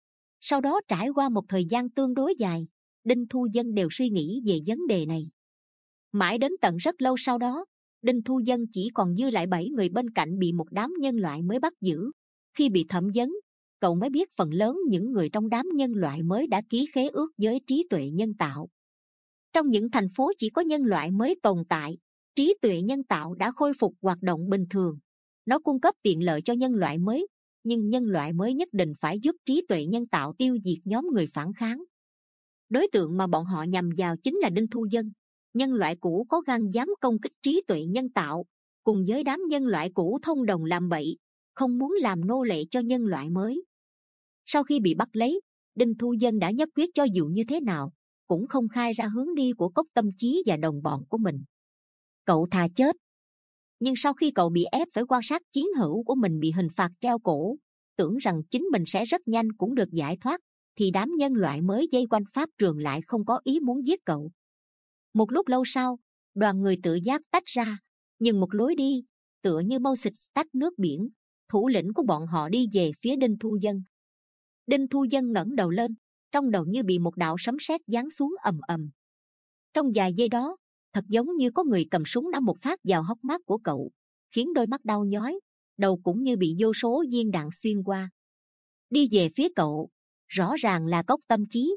Sau đó trải qua một thời gian tương đối dài, Đinh Thu Dân đều suy nghĩ về vấn đề này. Mãi đến tận rất lâu sau đó, Đinh Thu Dân chỉ còn dư lại bảy người bên cạnh bị một đám nhân loại mới bắt giữ. Khi bị thẩm vấn, cậu mới biết phần lớn những người trong đám nhân loại mới đã ký khế ước với trí tuệ nhân tạo. Trong những thành phố chỉ có nhân loại mới tồn tại, trí tuệ nhân tạo đã khôi phục hoạt động bình thường. Nó cung cấp tiện lợi cho nhân loại mới, nhưng nhân loại mới nhất định phải giúp trí tuệ nhân tạo tiêu diệt nhóm người phản kháng. Đối tượng mà bọn họ nhằm vào chính là Đinh Thu Dân. Nhân loại cũ có gan dám công kích trí tuệ nhân tạo, cùng với đám nhân loại cũ thông đồng làm bậy, không muốn làm nô lệ cho nhân loại mới. Sau khi bị bắt lấy, Đinh Thu Dân đã nhất quyết cho dù như thế nào cũng không khai ra hướng đi của Cốc Tâm Chí và đồng bọn của mình. Cậu thà chết. Nhưng sau khi cậu bị ép phải quan sát chiến hữu của mình bị hình phạt treo cổ, tưởng rằng chính mình sẽ rất nhanh cũng được giải thoát, thì đám nhân loại mới vây quanh pháp trường lại không có ý muốn giết cậu. Một lúc lâu sau, đoàn người tự giác tách ra, nhưng một lối đi, tựa như mâu xịt tách nước biển, thủ lĩnh của bọn họ đi về phía Đinh Thu Dân. Đinh Thu Dân ngẩng đầu lên, trong đầu như bị một đạo sấm sét giáng xuống ầm ầm. Trong vài giây đó, thật giống như có người cầm súng đã một phát vào hốc mắt của cậu, khiến đôi mắt đau nhói, đầu cũng như bị vô số viên đạn xuyên qua. Đi về phía cậu, rõ ràng là Cốc Tâm Chí.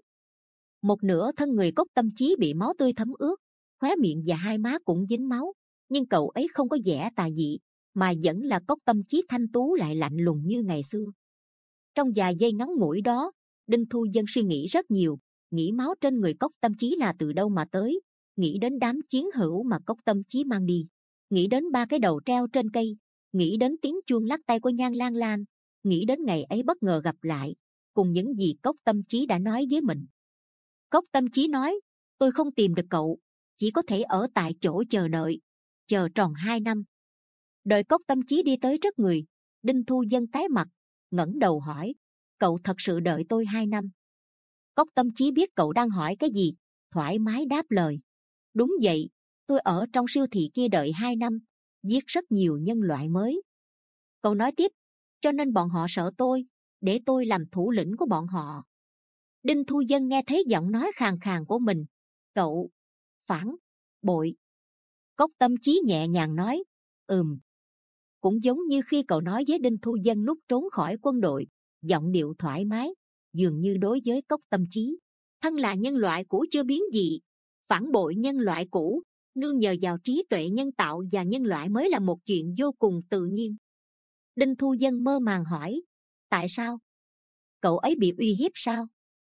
Một nửa thân người Cốc Tâm Chí bị máu tươi thấm ướt, khóe miệng và hai má cũng dính máu, nhưng cậu ấy không có vẻ tà dị, mà vẫn là Cốc Tâm Chí thanh tú lại lạnh lùng như ngày xưa. Trong vài giây ngắn ngủi đó, Đinh Thu Dân suy nghĩ rất nhiều, nghĩ máu trên người Cốc Tâm Chí là từ đâu mà tới, nghĩ đến đám chiến hữu mà Cốc Tâm Chí mang đi, nghĩ đến ba cái đầu treo trên cây, nghĩ đến tiếng chuông lắc tay của Nhan Lang Lang, nghĩ đến ngày ấy bất ngờ gặp lại, cùng những gì Cốc Tâm Chí đã nói với mình. Cốc Tâm Chí nói, tôi không tìm được cậu, chỉ có thể ở tại chỗ chờ đợi, chờ tròn hai năm. Đợi Cốc Tâm Chí đi tới trước người, Đinh Thu Dân tái mặt, ngẩng đầu hỏi, cậu thật sự đợi tôi hai năm? Cốc Tâm Chí biết cậu đang hỏi cái gì, thoải mái đáp lời, đúng vậy, tôi ở trong siêu thị kia đợi hai năm, giết rất nhiều nhân loại mới. Cậu nói tiếp, cho nên bọn họ sợ tôi, để tôi làm thủ lĩnh của bọn họ. Đinh Thu Dân nghe thấy giọng nói khàn khàn của mình, cậu phản bội. Cốc Tâm Chí nhẹ nhàng nói, ừm. Cũng giống như khi cậu nói với Đinh Thu Dân lúc trốn khỏi quân đội, giọng điệu thoải mái, dường như đối với Cốc Tâm Chí, thân là nhân loại cũ chưa biến dị, phản bội nhân loại cũ, nương nhờ vào trí tuệ nhân tạo và nhân loại mới là một chuyện vô cùng tự nhiên. Đinh Thu Dân mơ màng hỏi, tại sao? Cậu ấy bị uy hiếp sao?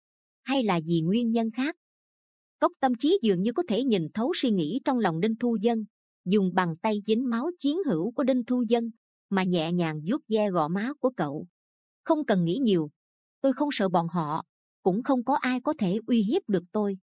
Hay là vì nguyên nhân khác? Cốc Tâm Chí dường như có thể nhìn thấu suy nghĩ trong lòng Đinh Thu Dân, dùng bàn tay dính máu chiến hữu của Đinh Thu Dân mà nhẹ nhàng vuốt ve gò má của cậu. Không cần nghĩ nhiều, tôi không sợ bọn họ, cũng không có ai có thể uy hiếp được tôi.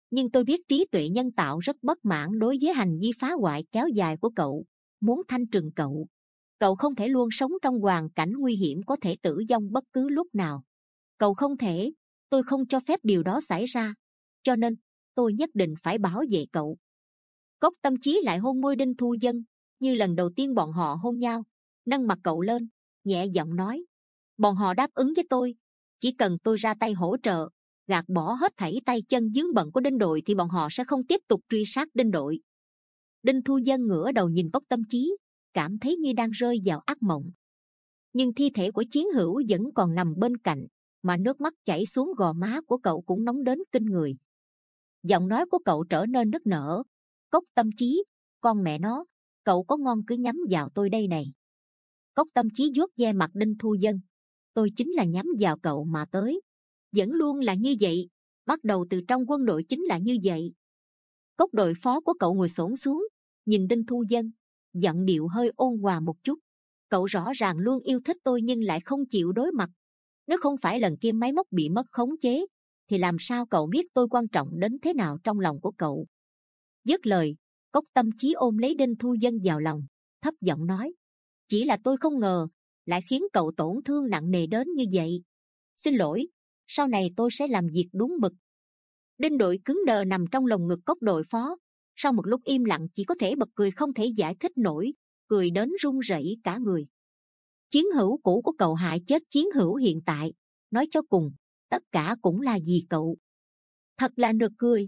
Nhưng tôi biết trí tuệ nhân tạo rất bất mãn đối với hành vi phá hoại kéo dài của cậu, muốn thanh trừng cậu. Cậu không thể luôn sống trong hoàn cảnh nguy hiểm, có thể tử vong bất cứ lúc nào. Cậu không thể, tôi không cho phép điều đó xảy ra. Cho nên, tôi nhất định phải bảo vệ cậu. Cốc Tâm Chí lại hôn môi Đinh Thu Vân, như lần đầu tiên bọn họ hôn nhau, nâng mặt cậu lên, nhẹ giọng nói. Bọn họ đáp ứng với tôi, chỉ cần tôi ra tay hỗ trợ, gạt bỏ hết thảy tay chân vướng bận của Đinh đội thì bọn họ sẽ không tiếp tục truy sát Đinh đội. Đinh Thu Vân ngửa đầu nhìn Cốc Tâm Chí, cảm thấy như đang rơi vào ác mộng. Nhưng thi thể của Chiến Hữu vẫn còn nằm bên cạnh, mà nước mắt chảy xuống gò má của cậu cũng nóng đến kinh người. Giọng nói của cậu trở nên nức nở. Cốc Tâm Chí, con mẹ nó, cậu có ngon cứ nhắm vào tôi đây này. Cốc Tâm Chí vuốt ve mặt Đinh Thu Vân. Tôi chính là nhắm vào cậu mà tới. Vẫn luôn là như vậy, bắt đầu từ trong quân đội chính là như vậy. Cốc đội phó của cậu ngồi xổm xuống, nhìn Đinh Thu Vân, giọng điệu hơi ôn hòa một chút. Cậu rõ ràng luôn yêu thích tôi nhưng lại không chịu đối mặt. Nếu không phải lần kia máy móc bị mất khống chế, thì làm sao cậu biết tôi quan trọng đến thế nào trong lòng của cậu? Dứt lời, Cốc Tâm Chí ôm lấy Đinh Thu Vân vào lòng, thấp giọng nói. Chỉ là tôi không ngờ, lại khiến cậu tổn thương nặng nề đến như vậy. Xin lỗi, sau này tôi sẽ làm việc đúng mực. Đinh đội cứng đờ nằm trong lồng ngực Cốc đội phó. Sau một lúc im lặng chỉ có thể bật cười không thể giải thích nổi, cười đến run rẩy cả người. Chiến hữu cũ của cậu hại chết chiến hữu hiện tại, nói cho cùng, tất cả cũng là vì cậu. Thật là nực cười.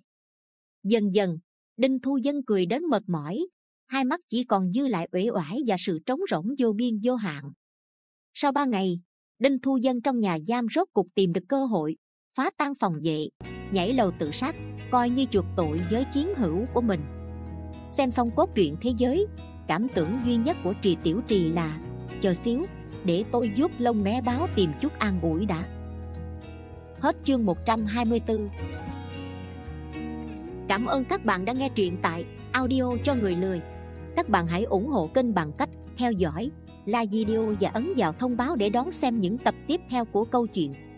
Dần dần, Đinh Thu Vân cười đến mệt mỏi, hai mắt chỉ còn dư lại uể oải và sự trống rỗng vô biên vô hạn. Sau ba ngày, Đinh Thu Vân trong nhà giam rốt cục tìm được cơ hội, phá tan phòng vệ, nhảy lầu tự sát, coi như chuộc tội với chiến hữu của mình. Xem xong cốt truyện thế giới, cảm tưởng duy nhất của Trì Tiểu Trì là chờ xíu, để tôi vuốt lông bé báo tìm chút an ủi đã. Hết chương một trăm hai mươi tư. Cảm ơn các bạn đã nghe truyện tại Audio cho người lười. Các bạn hãy ủng hộ kênh bằng cách theo dõi, like video và ấn vào thông báo để đón xem những tập tiếp theo của câu chuyện.